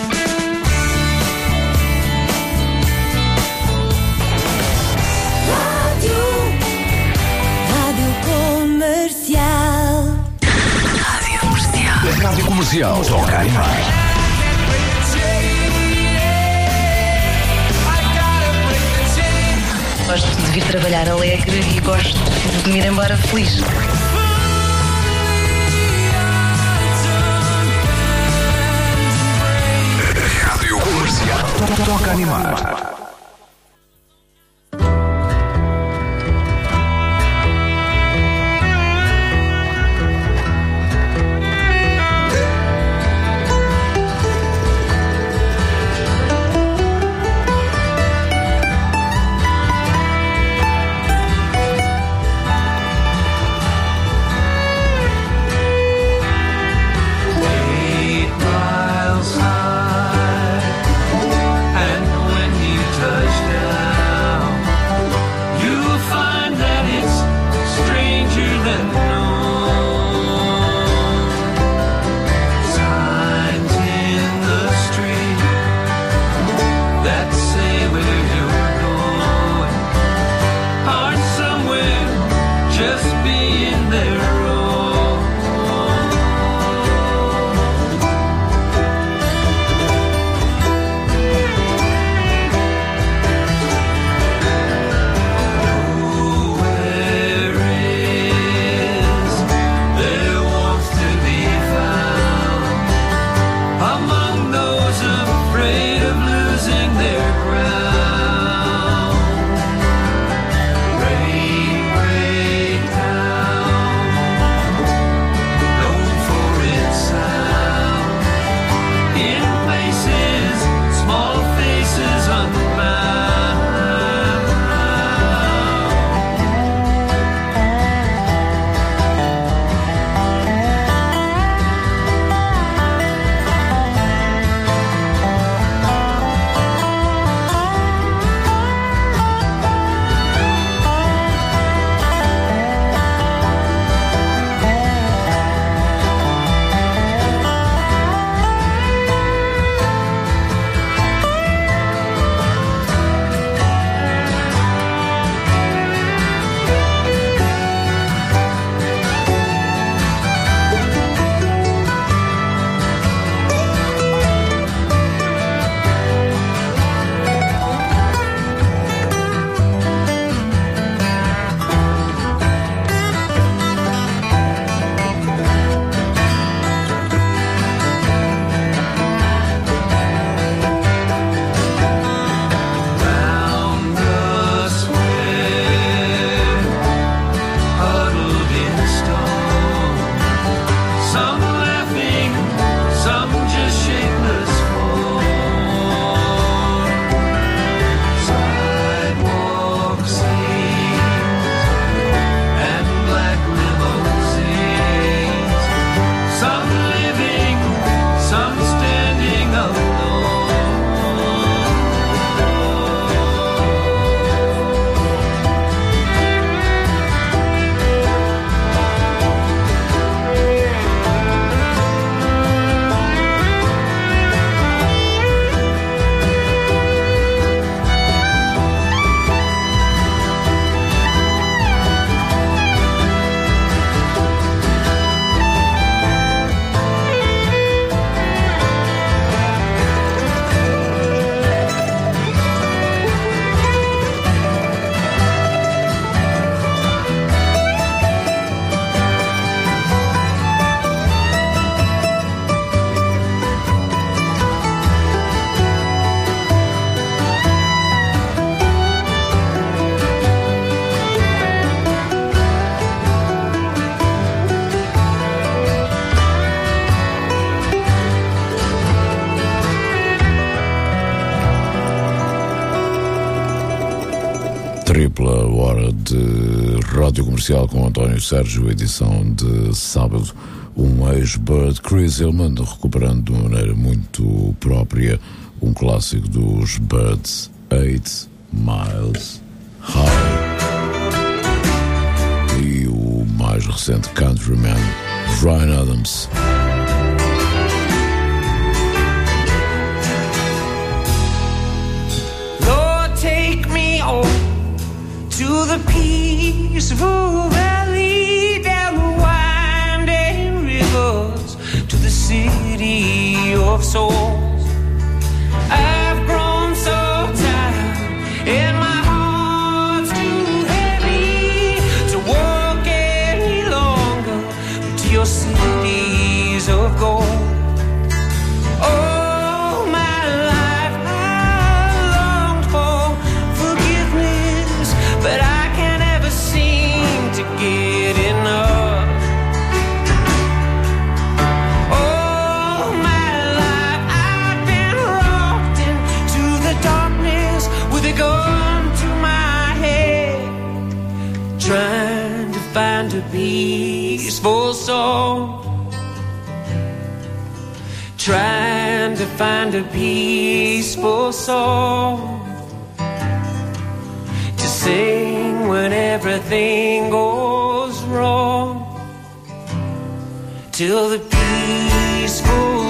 [SPEAKER 7] Rádio Comercial.
[SPEAKER 11] Rádio Comercial. Toca aí mais.
[SPEAKER 21] Gosto de vir trabalhar alegre e gosto de me ir embora feliz.
[SPEAKER 11] Rádio Comercial. Toca animar.
[SPEAKER 9] dupla hora de rádio comercial com António Sérgio, edição de sábado. Um ex-Bird, Chris Hillman, recuperando de uma maneira muito própria um clássico dos Birds, 8 Miles High. E o mais recente Countryman, Bryan Adams.
[SPEAKER 10] Lord, take me home to the peaceful valley, down the winding rivers, to the city of souls. I've grown so tired and my heart's too heavy to walk any longer to your cities of gold. All my life I longed for forgiveness, but I can't ever seem to get enough. All my life I've been rocked into the darkness with a gun to my head, trying to find a peaceful song, trying to find a peaceful song to sing when everything goes wrong, till the peaceful